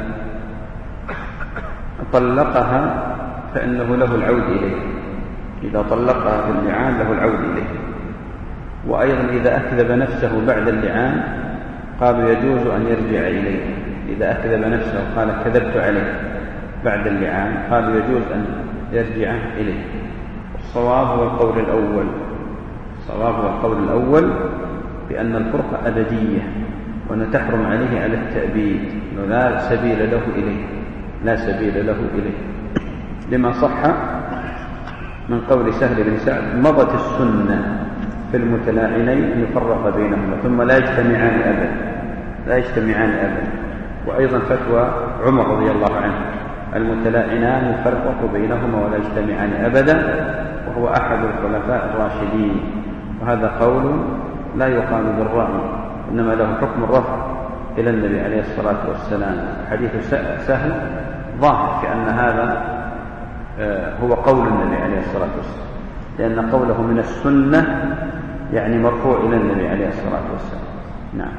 طلقها فإنه له العود إليه، إذا طلقها في اللعان له العود إليه. وأيضا إذا أكذب نفسه بعد اللعان قالوا يجوز أن يرجع إليه، إذا أكذب نفسه قال كذبت عليه بعد اللعان قالوا يجوز أن يرجع إليه. الصواب هو القول الأول الصواب هو القول الأول بأن الفرقة أبدية وأن تحرم عليه على التأبيد، لا سبيل له إليه لا سبيل له إليه لما صح من قول سهل بن سعد مضت السنة في المتلاعنين أن يفرق بينهما ثم لا يجتمعان أبدا لا يجتمعان أبدا. وأيضا فتوى عمر رضي الله عنه المتلاعنان يفرق بينهما ولا يجتمعان أبدا، وهو أحد الخلفاء الراشدين. وهذا قول لا يقال بالرأي، إنما له حكم الرفع إلى النبي عليه الصلاة والسلام. حديث سهل ظاهر كأن هذا هو قول النبي عليه الصلاة والسلام، لأن قوله من السنة يعني مرفوع إلى النبي عليه الصلاة والسلام. نعم.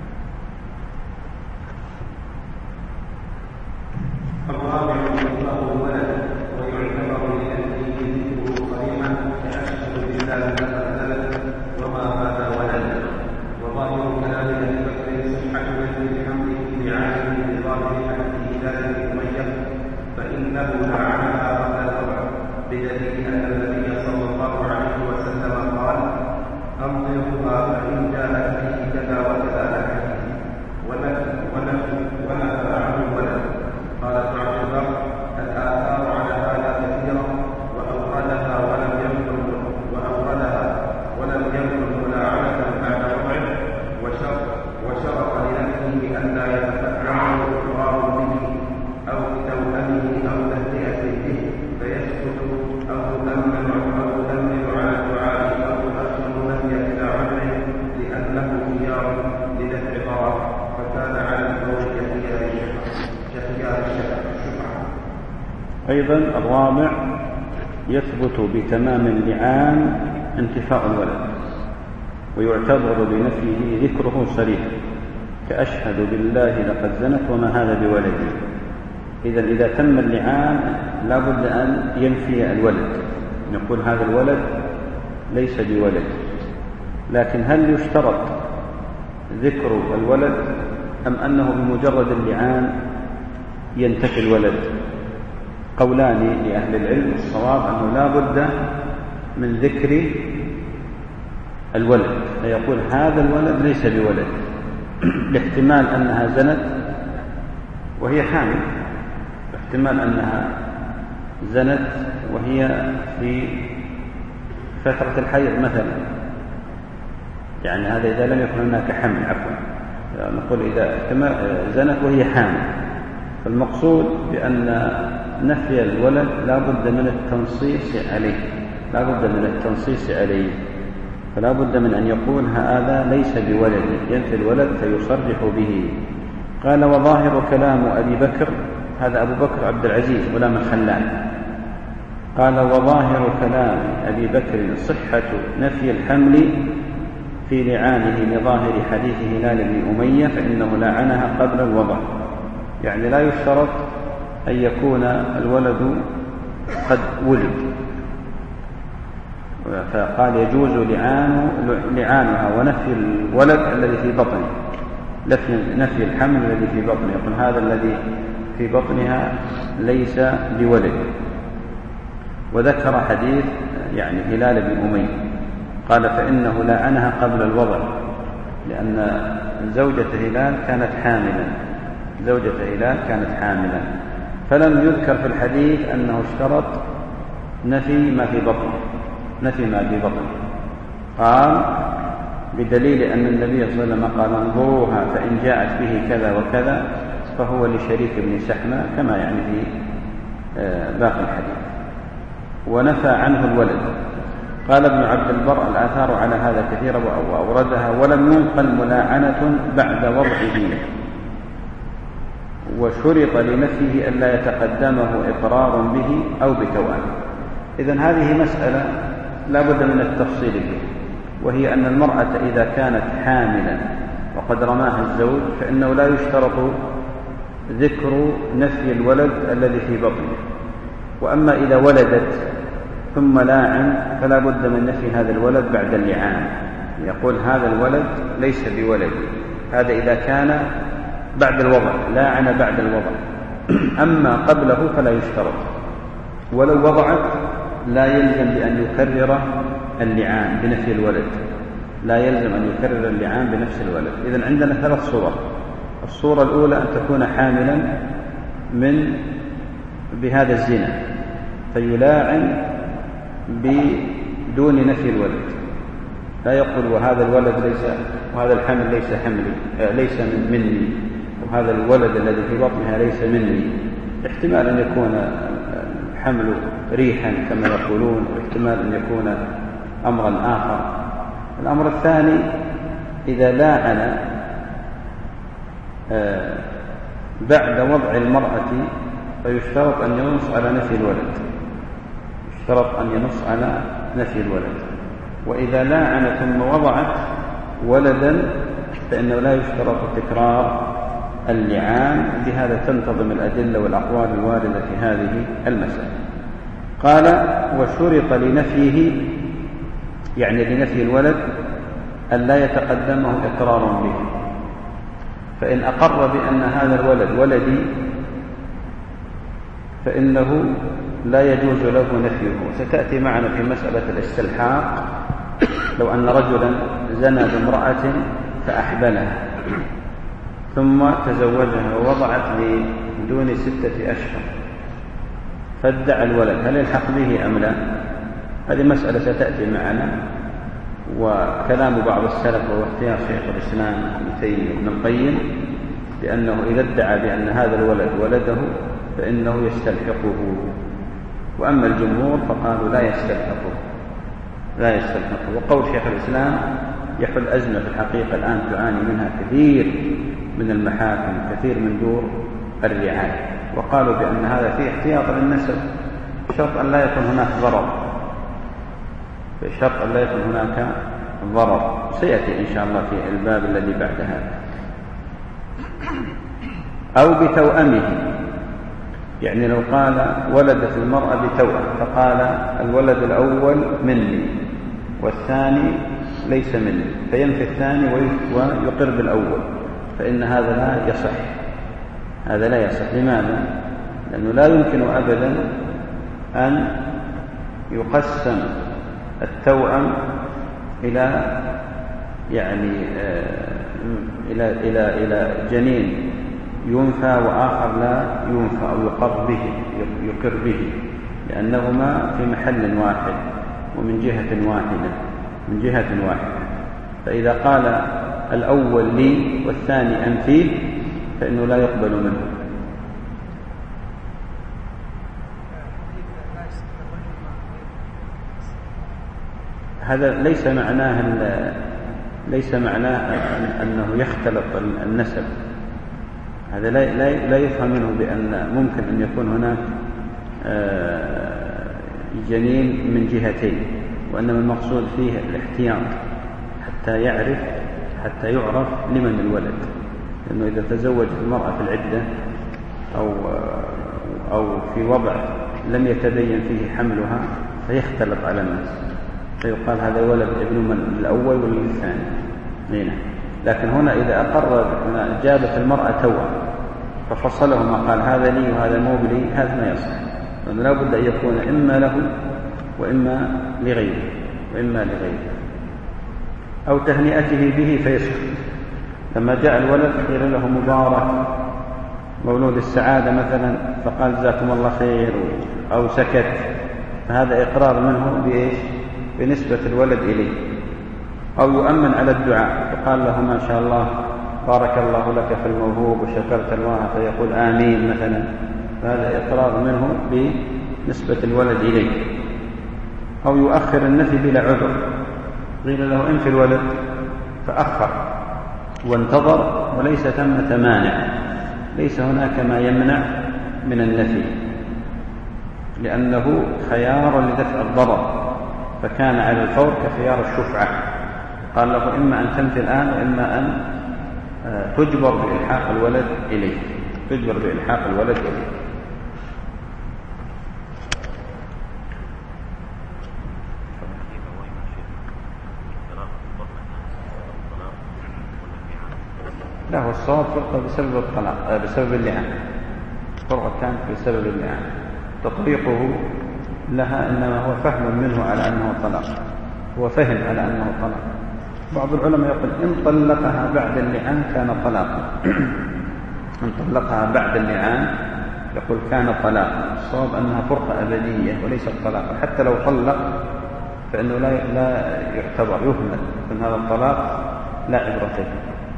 الرابع إطلاق الولد ويعتبر لأنه ذكره صريحا كأشهد بالله لقد نزلت وما هذا ولد. وظاهر كلام أبي بكر صحة نزل بحمده بعالم بظاهر حديث هلال بن أمية فإنه لعنها قبل الأربع، بدليل أن النبي صلى الله عليه وسلم قال أمضرها فإن جاءت به كذا وكذا الحديث ونفى عنه الولد. قال ابن عبد البر الآثار على هذا كثيرة وأوردها ولم يذكر وأوردها ولم يذكر ملاعنة بعد وضعه وشرط لنفسه بأن لا يتفعله إقرار به أو بتوأمه أو تهدئة به فيسكت أو تؤمن أو تؤمن على الدعاء أو تؤخر نهي إلى عذره لأنه خيار لدفع ضرر، فكان على القول كخيار الشفعة. أيضا الرابع يثبت بتمام اللعان انتفاء الولد، ويعتبر بنفيه ذكره صريحا كأشهد بالله لقد زنت وما هذا بولدي. إذا إذا تم اللعان لا بد أن ينفي الولد، نقول هذا الولد ليس بولد. لكن هل يشترط ذكر الولد أم أنه بمجرد اللعان ينتفي الولد؟ قولان لأهل العلم، الصواب أنه لا بد من ذكر الولد، فيقول هذا الولد ليس بولد، لاحتمال أنها زنت وهي حامل، احتمال أنها زنت وهي في فترة الحيض مثلا، يعني هذا إذا لم يكن هناك حمل، عفوا نقول إذا زنت وهي حامل. فالمقصود بأن نفي الولد لا بد من التنصيص عليه، لا بد من التنصيص عليه، فلا بد من أن يقول هذا ليس بولد، ينفي الولد فيصرح به. قال وظاهر كلام أبي بكر، هذا أبو بكر عبد العزيز غلام الخلال، قال وظاهر كلام أبي بكر صحة نفي الحمل في لعانه لظاهر حديث هلال بن أمية، فإنه لعنها قبل الوضع، يعني لا يشترط أن يكون الولد قد ولد، فقال يجوز لعان لعانها ونفي الولد الذي في بطنه، نفي الحمل الذي في بطنه، يقول هذا الذي في بطنها ليس بولد. وذكر حديث يعني هلال بن أمية، قال فإنه لعنها قبل الوضع، لأن زوجة هلال كانت حاملا، زوجة هلال كانت حاملا، فلم يذكر في الحديث أنه اشترط نفي ما في بطنه، نفي ما في بطنه، قال بدليل أن النبي صلى الله عليه وسلم قال انظروها فإن جاءت به كذا وكذا فهو لشريك بن سحمة، كما يعني في باقي الحديث، ونفى عنه الولد. قال ابن عبد البر الآثار على هذا كثيرة وأوردها، ولم ينقل ملاعنة بعد وضعه، وشرط لنفيه ألا يتقدمه إقرار به أو بتوأم. إذن هذه مسألة لا بد من التفصيل فيها، وهي أن المرأة إذا كانت حاملا وقد رماها الزوج فإنه لا يشترط ذكر نفي الولد الذي في بطنه، وأما إذا ولدت ثم لاعن فلا بد من نفي هذا الولد بعد اللعان، يقول هذا الولد ليس بولد، هذا إذا كان بعد الوضع، لاعن بعد الوضع، أما قبله فلا يشترط، ولو وضعت لا يلزم بأن يكرر اللعان بنفي الولد، لا يلزم أن يكرر اللعان بنفس الولد. إذن عندنا ثلاث صور، الصورة الأولى أن تكون حاملا من بهذا الزنا فيلاعن بدون نفي الولد، لا يقول وهذا الولد ليس، وهذا الحمل ليس حملي، آه ليس من مني، وهذا الولد الذي في بطنها ليس مني، احتمال أن يكون الحمل ريحا كما يقولون، واحتمال أن يكون أمرا آخر. الأمر الثاني إذا لاعن آه بعد وضع المرأة فيشترط أن ينص على نفي الولد، يشترط أن ينص على نفي الولد. وإذا لاعن ثم وضعت ولدا فإنه لا يشترط تكرار اللعان، بهذا تنتظم الأدلة والأقوال الواردة في هذه المسألة. قال وشرط لنفيه، يعني لنفي الولد أن لا يتقدمه إقرار به، فإن أقر بأن هذا الولد ولدي فإنه لا يجوز له نفيه. ستأتي معنا في مسألة الاستلحاق، لو أن رجلا زنى بامرأة فأحبلها ثم تزوجها ووضعت بدون ستة أشهر فادعى الولد، هل يلحق به أم لا؟ هذه مسألة ستأتي معنا، وكلام بعض السلف وهو اختيار شيخ الإسلام ابن تيمية وابن القيم بأنه إذا ادعى بأن هذا الولد ولده فإنه يستلحقه، وأما الجمهور فقالوا لا يستلحقه، لا يستلحقه. وقول شيخ الإسلام يحل أزمة في الحقيقة الآن تعاني منها كثير من المحاكم، كثير من دور الرعاية، وقالوا بأن هذا فيه احتياط للنسب، شرط أن لا يكون هناك ضرر، بشرط أن لا يكون هناك ضرر، سيأتي إن شاء الله في الباب الذي بعد هذا. أو بتوأمه، يعني لو قال ولدت المرأة بتوأم فقال الولد الأول مني والثاني ليس مني، فينفي الثاني ويقر بالأول، فإن هذا لا يصح. هذا لا يصح. لماذا؟ لأنه لا يمكن أبدا أن يقسم التوأم إلى يعني إلى إلى إلى جنين ينفى وآخر لا ينفى أو يقر به يقر به، لأنهما في محل واحد ومن جهة واحدة من جهة واحدة. فإذا قال الأول لي والثاني أنفيه فإنه لا يقبل منه. هذا ليس معناه ليس معناه أنه يختلط النسب. هذا لا لا يفهم منه بأن ممكن أن يكون هناك جنين من جهتين، وإنما المقصود فيه الاحتياط حتى يعرف حتى يعرف لمن الولد. لأنه إذا تزوجت المرأة في العدة أو أو في وضع لم يتبين فيه حملها فيختلط على الناس، فيقال هذا ولد ابن من الأول ولا الثاني. هنا لكن هنا إذا أقر هنا جابت المرأة توأم ففصلهما قال هذا لي وهذا مو لي، هذا ما يصح. لأنه لا بد أن يكون إما له وإما لغيره وإما لغيره أو تهنئته به فيسكت. لما جاء الولد قيل له مبارك مولود السعادة مثلا فقال جزاكم الله خير أو سكت، فهذا إقرار منه بإيش؟ بنسبة الولد إليه. أو يؤمن على الدعاء فقال له ما شاء الله بارك الله لك في الموهوب وشكرت الله فيقول آمين مثلا، فهذا إقرار منه بنسبة الولد إليه. أو يؤخر النفي بلا عذر، قيل له انفي الولد فأخر وانتظر وليس ثمة مانع، ليس هناك ما يمنع من النفي لأنه خيار لدفع الضرر، فكان على الفور كخيار الشفعة. قال له إما أن تنفي الآن وإما أن تجبر بإلحاق الولد إليه تجبر بإلحاق الولد إليه. لا، هو الصواب فرقة بسبب الطلاق بسبب اللعان، فرقة كانت بسبب اللعان. تطبيقه لها إنما هو فهم منه على أنه طلاق، هو فهم على أنه طلاق. بعض العلماء يقول إن طلقها بعد اللعان كان طلاقا إن طلقها بعد اللعان يقول كان طلاقا. الصواب أنها فرقة أبدية وليست طلاقا، حتى لو طلق فإنه لا لا يعتبر يهمل، فإن هذا الطلاق لا عبرة به.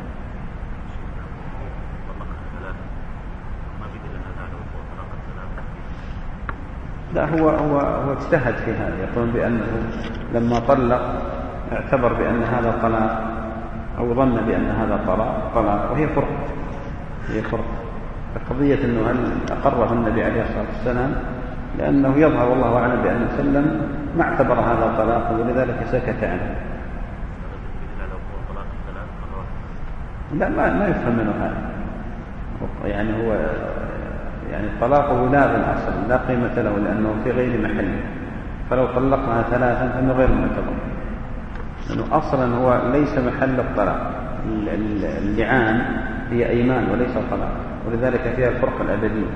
لا، هو هو هو اجتهد في هذا، يقول بأنه لما طلق اعتبر بأن هذا طلاق أو ظن بأن هذا طلاق طلاق وهي فرقة هي فرقة. القضية أنه هل أقره النبي عليه الصلاة والسلام، لأنه يظهر والله أعلم بأن وسلم ما اعتبر هذا طلاق ولذلك سكت عنه. لا، ما ما يفهم منه هذا، يعني هو يعني طلاقه لاغ أصلا لا قيمة له لأنه في غير محله، فلو طلقها ثلاثا فإنه غير معتبر، لأنه أصلا هو ليس محل الطلاق. اللعان هي أيمان وليس طلاق، ولذلك فيها الفرقة الأبدية.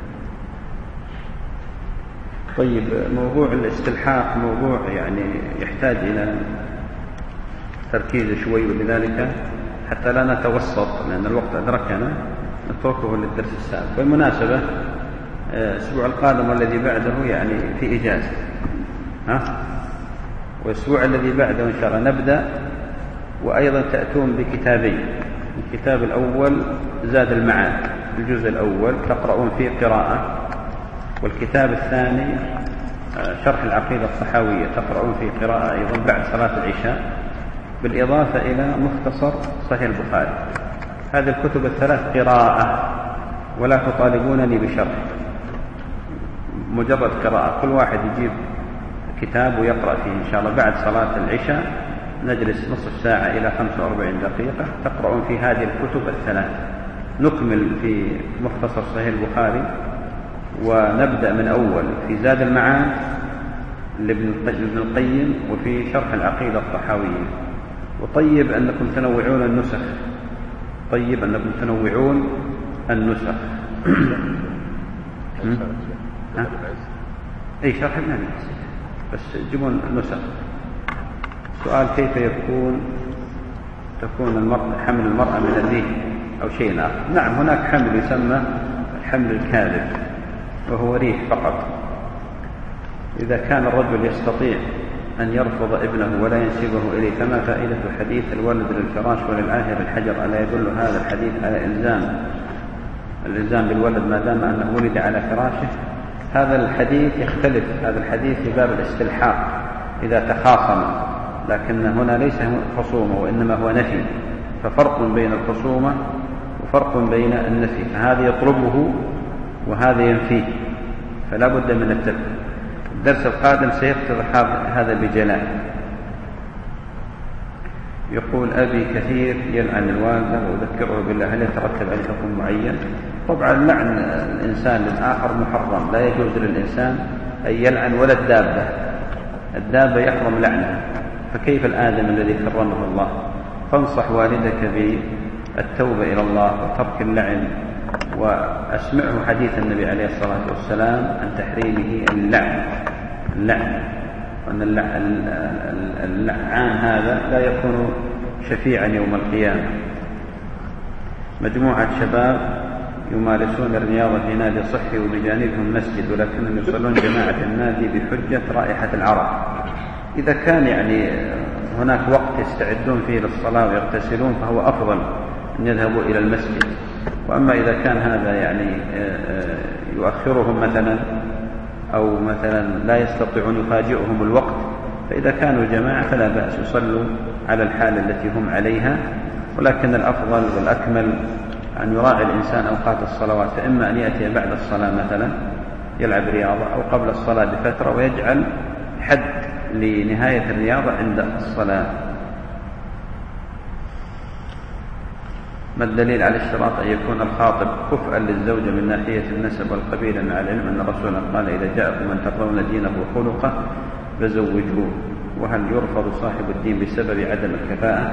طيب، موضوع الاستلحاق موضوع يعني يحتاج إلى تركيز شوي، ولذلك حتى لا نتوسط لأن الوقت أدركنا نتركه للدرس السابق. بالمناسبة الأسبوع القادم والذي بعده يعني في إجازة، ها؟ والأسبوع الذي بعده إن شاء الله نبدأ، وأيضا تأتون بكتابين. الكتاب الأول زاد المعاد الجزء الأول تقرؤون فيه قراءة، والكتاب الثاني شرح العقيدة الصحاوية تقرؤون فيه قراءة أيضا بعد صلاة العشاء، بالإضافة إلى مختصر صحيح البخاري. هذه الكتب الثلاث قراءة ولا تطالبونني بشرح، مجرد قراءة. كل واحد يجيب كتاب ويقرأ فيه إن شاء الله بعد صلاة العشاء، نجلس نصف ساعة إلى خمسة وأربعين دقيقة تقرؤون في هذه الكتب الثلاث. نكمل في مختصر صحيح البخاري، ونبدأ من أول في زاد المعاد لابن القيم، وفي شرح العقيدة الطحاوية. وطيب أنكم تنوعون النسخ، طيب أنكم تنوعون النسخ. أي شرح ابن أبي العز بس تجيبون النسخ. سؤال: كيف يكون تكون المرأة حمل المرأة من الريح أو شيء آخر؟ نعم، هناك حمل يسمى الحمل الكاذب وهو ريح فقط. إذا كان الرجل يستطيع أن يرفض ابنه ولا ينسبه إليه، فما فائدة حديث الولد للفراش وللعاهر الحجر؟ ألا يدل هذا الحديث على إلزام الإلزام بالولد ما دام أنه ولد على فراشه؟ هذا الحديث يختلف، هذا الحديث في باب الاستلحاق إذا تخاصم، لكن هنا ليس خصومة وإنما هو نفي، ففرق بين الخصومة وفرق بين النفي، فهذا يطلبه وهذا ينفيه، فلا بد من التفريق. الدرس القادم سيتضح هذا بجلاء. يقول: أبي كثير يلعن الوالدة ويذكره بالله، هل يترتب عليه حكم معين؟ طبعا لعن الإنسان للآخر محرم، لا يجوز للإنسان أن يلعن ولا الدابة، الدابة يحرم لعنها، فكيف الآدم الذي كرمه الله؟ فانصح والدك بالتوبة إلى الله وترك اللعن، وأسمعه حديث النبي عليه الصلاة والسلام عن تحريمه اللعن اللعن وأن اللعان هذا لا يكون شفيعا يوم القيامة. مجموعة شباب يمارسون الرياضة في نادي صحي وبجانبهم مسجد، ولكنهم يصلون جماعة النادي بحجة رائحة العرق. إذا كان يعني هناك وقت يستعدون فيه للصلاة ويغتسلون فهو أفضل أن يذهبوا إلى المسجد، وأما إذا كان هذا يعني يؤخرهم مثلا أو مثلا لا يستطيعون يفاجئهم الوقت، فإذا كانوا جماعة فلا بأس، يصلوا على الحال التي هم عليها. ولكن الأفضل والأكمل أن يراعي الإنسان أوقات الصلوات، فإما أن يأتي بعد الصلاة مثلا يلعب رياضة، أو قبل الصلاة بفترة، ويجعل حد لنهاية الرياضة عند الصلاة. ما الدليل على اشتراط أن يكون الخاطب كفءا للزوجة من ناحية النسب والقبيلة، مع العلم أن الرسول قال: إذا جاءكم من ترضون دينه وخلقه فزوجوه؟ وهل يرفض صاحب الدين بسبب عدم الكفاءة؟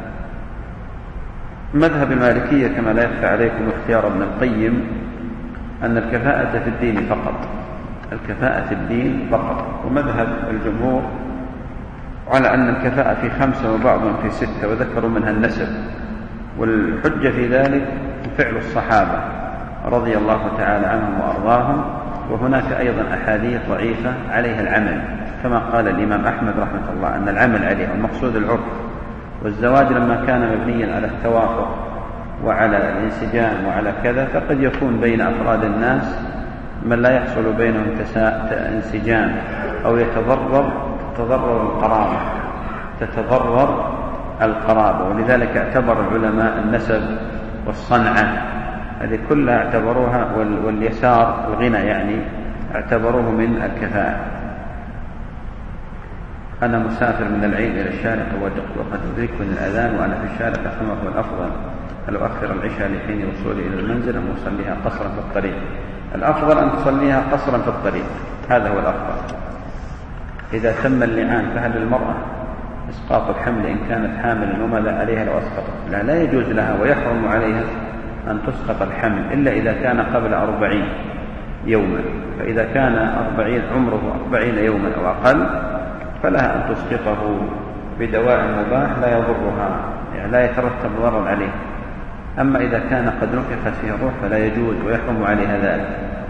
مذهب المالكية كما لا يخفى عليكم اختيار ابن القيم أن الكفاءة في الدين فقط، الكفاءة في الدين فقط. ومذهب الجمهور على أن الكفاءة في خمسة وبعضهم في ستة، وذكروا منها النسب، والحجة في ذلك فعل الصحابة رضي الله تعالى عنهم وأرضاهم. وهناك أيضا أحاديث ضعيفة عليها العمل، كما قال الإمام أحمد رحمه الله أن العمل عليه المقصود العرف. والزواج لما كان مبنيا على التوافق وعلى الانسجام وعلى كذا، فقد يكون بين أفراد الناس من لا يحصل بينهم انسجام أو يتضرر تتضرر القرابة تتضرر القرابة ولذلك اعتبر العلماء النسب والصنعة هذه كلها اعتبروها، واليسار الغنى يعني اعتبروه من الكفاءة. أنا مسافر من العين إلى الشارقة وقد أدركني الأذان وأنا في الشارقة، فما هو الأفضل؟ هل أؤخر العشاء لحين وصولي إلى المنزل أم أصليها قصرا في الطريق؟ الأفضل أن تصليها قصرا في الطريق، هذا هو الأفضل. إذا تم اللعان فهل للمرأة إسقاط الحمل إن كانت حاملا، وماذا عليها لو أسقطت؟ لا, لا يجوز لها ويحرم عليها أن تسقط الحمل إلا إذا كان قبل أربعين يوما، فإذا كان أربعين عمره أربعين يوما أو أقل فلها أن تسقطه بدواء مباح لا يضرها، يعني لا يترتب ضرر عليه. أما إذا كان قد نفخت فيه الروح فلا يجوز ويحرم عليها ذلك.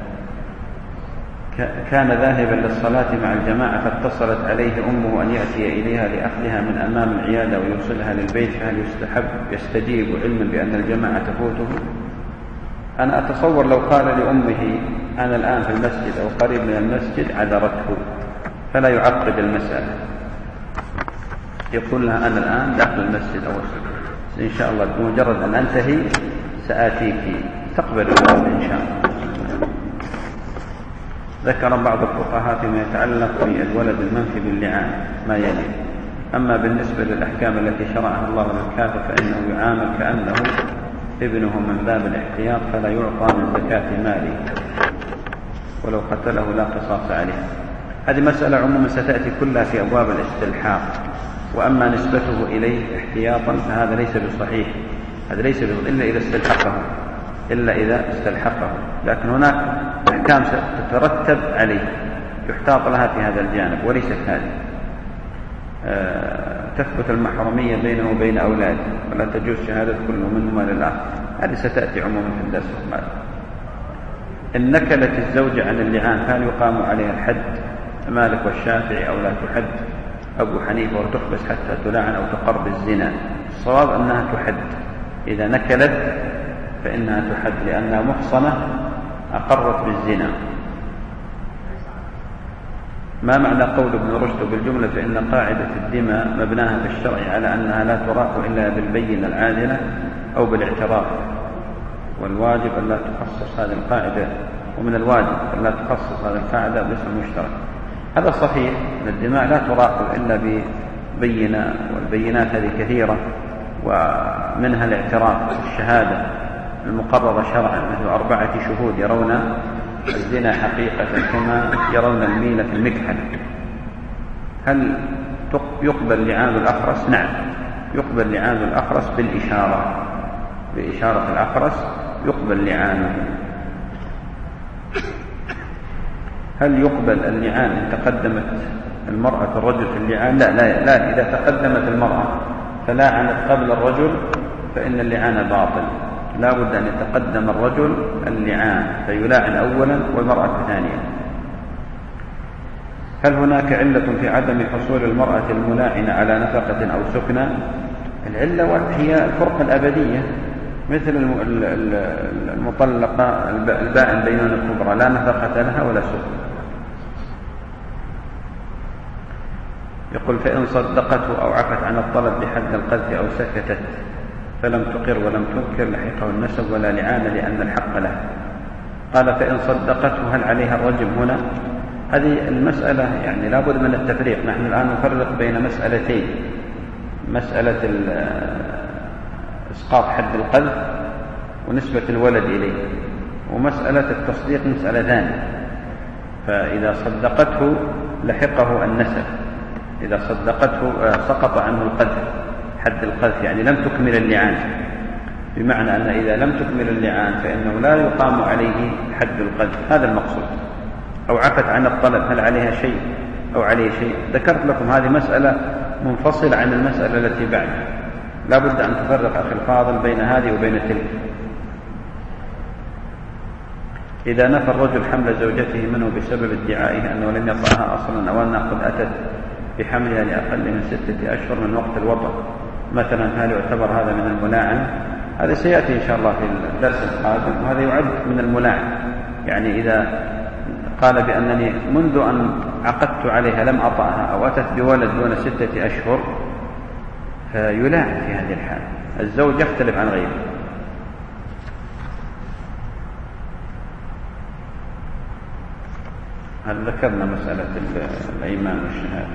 كان ذاهبا للصلاة مع الجماعة فاتصلت عليه أمه أن يأتي إليها لأخذها من أمام العيادة ويوصلها للبيت، فهل يستحب يستجيب علما بأن الجماعة تفوته؟ أنا أتصور لو قال لأمه أنا الآن في المسجد أو قريب من المسجد عذرته، فلا يعقد المسألة، يقول لها أنا الآن داخل المسجد أو إن شاء الله بمجرد أن أنتهي سآتيك، تقبل الجواب إن شاء الله. ذكر بعض الفقهاء فيما يتعلق بالولد المنفي باللعان ما يلي: أما بالنسبة للأحكام التي شرعها الله للكافر فإنه يعامل كأنه ابنه من باب الاحتياط، فلا يعطى من زكاة ماله ولو قتله لا قصاص عليه. هذه مسألة عموما ستأتي كلها في أبواب الاستلحاق. وأما نسبته إليه احتياطا فهذا ليس بصحيح، هذا ليس إلا إذا استلحقه إلا إذا استلحقه لكن هناك أحكام ستترتب عليه يحتاط لها في هذا الجانب وليست هذه. أه تثبت المحرمية بينه وبين أولاده ولا تجوز شهادة كل منهما للآخر، هذه ستأتي عموما في الدرس القادم. إن نكلت الزوجة عن اللعان هل يقام عليها الحد؟ مالك والشافعي أو لا تحد؟ أبو حنيفة وتحبس حتى تلاعن أو تقر بالزنا. الصواب أنها تحد، إذا نكلت فإنها تحد لأنها محصنة أقرت بالزنا. ما معنى قول ابن رشد بالجملة فإن قاعدة الدماء مبناها في الشرع على أنها لا تراق إلا بالبينة العادلة أو بالاعتراف، والواجب أن لا تخصص هذه القاعدة، ومن الواجب أن لا تخصص هذه القاعدة باسم مشترك. هذا صحيح أن الدماء لا تراق إلا ببينة، والبينات هذه كثيرة ومنها الاعتراف الشهادة المقررة شرعا مثل أربعة شهود يرون الزنا حقيقة كما يرون الميل في المكحل. هل يقبل لعان الأخرس؟ نعم يقبل لعان الأخرس بالإشارة، بإشارة الأخرس يقبل لعانه. هل يقبل اللعان إن تقدمت المرأة الرجل في اللعان؟ لا, لا, لا إذا تقدمت المرأة فلاعنت قبل الرجل فإن اللعان باطل، لا بد أن يتقدم الرجل اللعان فيلاعن أولا والمرأة ثانيا. هل هناك علة في عدم حصول المرأة الملاعنة على نفقة أو سكنى؟ العلة هي الفرقة الأبدية، مثل المطلقة البائن بينونة الكبرى لا نفقة لها ولا سكنى. يقول فإن صدقته أو عفت عن الطلب بحد القذف أو سكتت فلم تقر ولم تنكر لحقه النسب ولا لعان لأن الحق له. قال فإن صدقته هل عليها الرجم هنا؟ هذه المسألة يعني لا بد من التفريق. نحن الآن نفرق بين مسألتين، مسألة إسقاط حد القذف ونسبة الولد إليه، ومسألة التصديق مسألة ثانية. فإذا صدقته لحقه النسب، إذا صدقته سقط عنه القذف حد القذف، يعني لم تكمل اللعان، بمعنى أن إذا لم تكمل اللعان فإنه لا يقام عليه حد القذف، هذا المقصود. أو عفت عن الطلب هل عليها شيء أو عليه شيء؟ ذكرت لكم هذه مسألة منفصلة عن المسألة التي بعدها، لا بد أن تفرق أخي الفاضل بين هذه وبين تلك. إذا نفى الرجل حمل زوجته منه بسبب ادعائه أنه لم يطأها أصلا أو أنها قد أتت بحملها لأقل من ستة أشهر من وقت الوطأ مثلا، هل يعتبر هذا من الملاعن؟ هذا سيأتي إن شاء الله في الدرس القادم، وهذا يعد من الملاعن. يعني إذا قال بأنني منذ أن عقدت عليها لم أطأها أو أتت بولد دون ستة أشهر فيلاعن في هذه الحال. الزوج يختلف عن غيره. هل ذكرنا مسألة الأيمان والشهادة؟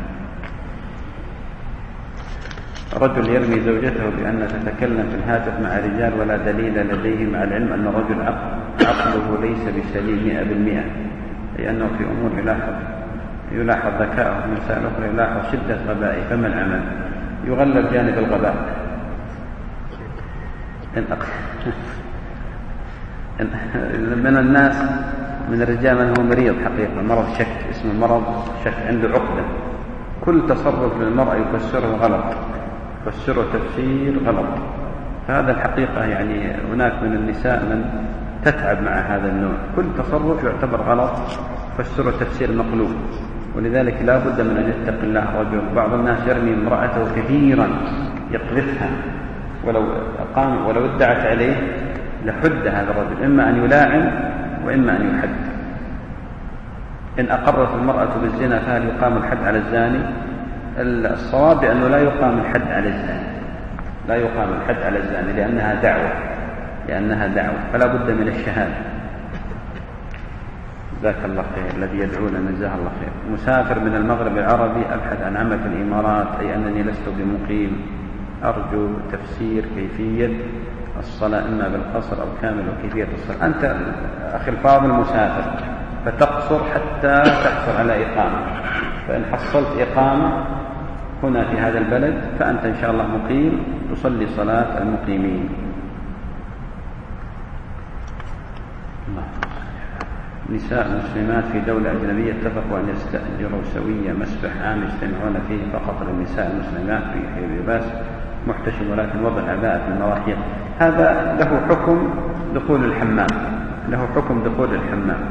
رجل يرمي زوجته بأن تتكلم في الهاتف مع رجال ولا دليل لديه، مع العلم أن الرجل عقله ليس بسليم مئة بالمئة، لأنه في أمور يلاحظ يلاحظ ذكاءه، من مسائل أخرى يلاحظ شدة غبائه، فما العمل؟ يغلب جانب الغباء. من الناس من الرجال من هو مريض حقيقة، مرض شك، اسمه مرض شك، عنده عقدة، كل تصرف للمرأة يفسره غلط، يفسره تفسير غلط. فهذا الحقيقة يعني هناك من النساء من تتعب مع هذا النوع، كل تصرف يعتبر غلط يفسره تفسير مقلوب، ولذلك لا بد من أن يتقي الله رجل. بعض الناس يرمي امرأته كثيرا يقذفها، ولو قام ولو ادعت عليه لحد هذا الرجل، إما أن يلاعن وإما أن يحد. إن أقرت المرأة بالزنا فهل يقام الحد على الزاني؟ الصواب بأنه لا يقام الحد على الزاني، لا يقام الحد على الزاني لأنها دعوة، لأنها دعوة فلا بد من الشهادة. جزاك الله خير. الذي يدعونا جزاه الله خير. مسافر من المغرب العربي أبحث عن عمل في الإمارات، أي أنني لست بمقيم، أرجو تفسير كيفية الصلاة إما بالقصر أو كامل، وكيفية الصلاة. أنت أخي الفاضل مسافر فتقصر حتى تحصل على إقامة، فإن حصلت إقامة هنا في هذا البلد فأنت إن شاء الله مقيم تصلي صلاة المقيمين. نساء مسلمات في دولة أجنبية اتفقوا أن يستأجروا سوية مسبح عام يجتمعون فيه فقط للنساء المسلمات في حي باس محتشم، ولكن وضع عباءة في المراحيض. هذا له حكم دخول الحمام، له حكم دخول الحمام.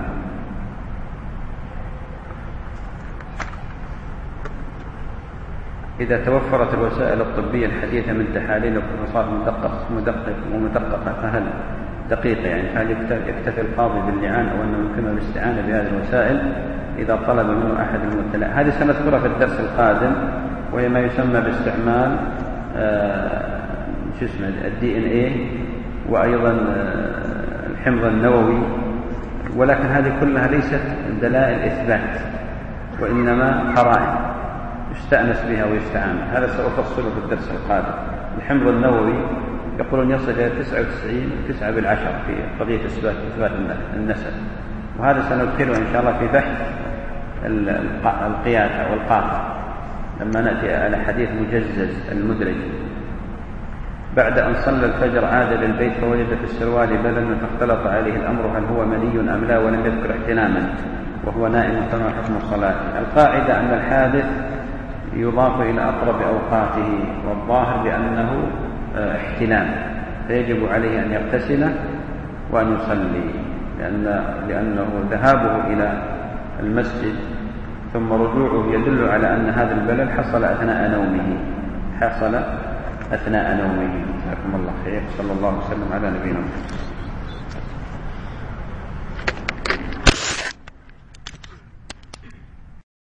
إذا توفرت الوسائل الطبية الحديثة من تحاليل وفحوصات مدقق مدقق ومدققة فهل دقيقة يعني هل يكتفي القاضي باللعان أو أنه يمكنه الاستعانة بهذه الوسائل إذا طلب منه أحد المبتلى؟ هذه سنذكرها في الدرس القادم، وهي ما يسمى باستعمال آه شو اسمه الدي إن إيه وأيضا آه الحمض النووي، ولكن هذه كلها ليست دلائل إثبات وإنما قرائن يستأنس بها ويستعان. هذا سأفصله في الدرس القادم. الحمض النووي يقولون يصل إلى تسعة وتسعين تسعة بالعشر في قضية إثبات إثبات النسب، وهذا سنذكره إن شاء الله في بحث القياسة والقاطع لما نأتي على حديث مجزز المدرج. بعد أن صلى الفجر عاد للبيت فوجد في السروال بللا فاختلط عليه الأمر هل هو مني أم لا، ولم يذكر احتلاما وهو نائم فما حكم الصلاة؟ القاعدة أن الحادث يضاف إلى أقرب أوقاته، والظاهر بأنه احتلام، فيجب عليه أن يغتسل وأن يصلي، لأن لأنه ذهابه إلى المسجد ثم رجوعه يدل على أن هذا البلل حصل أثناء نومه حصل أثناء نومه. جزاكم الله خير. صلى الله وسلم على نبينا محمد.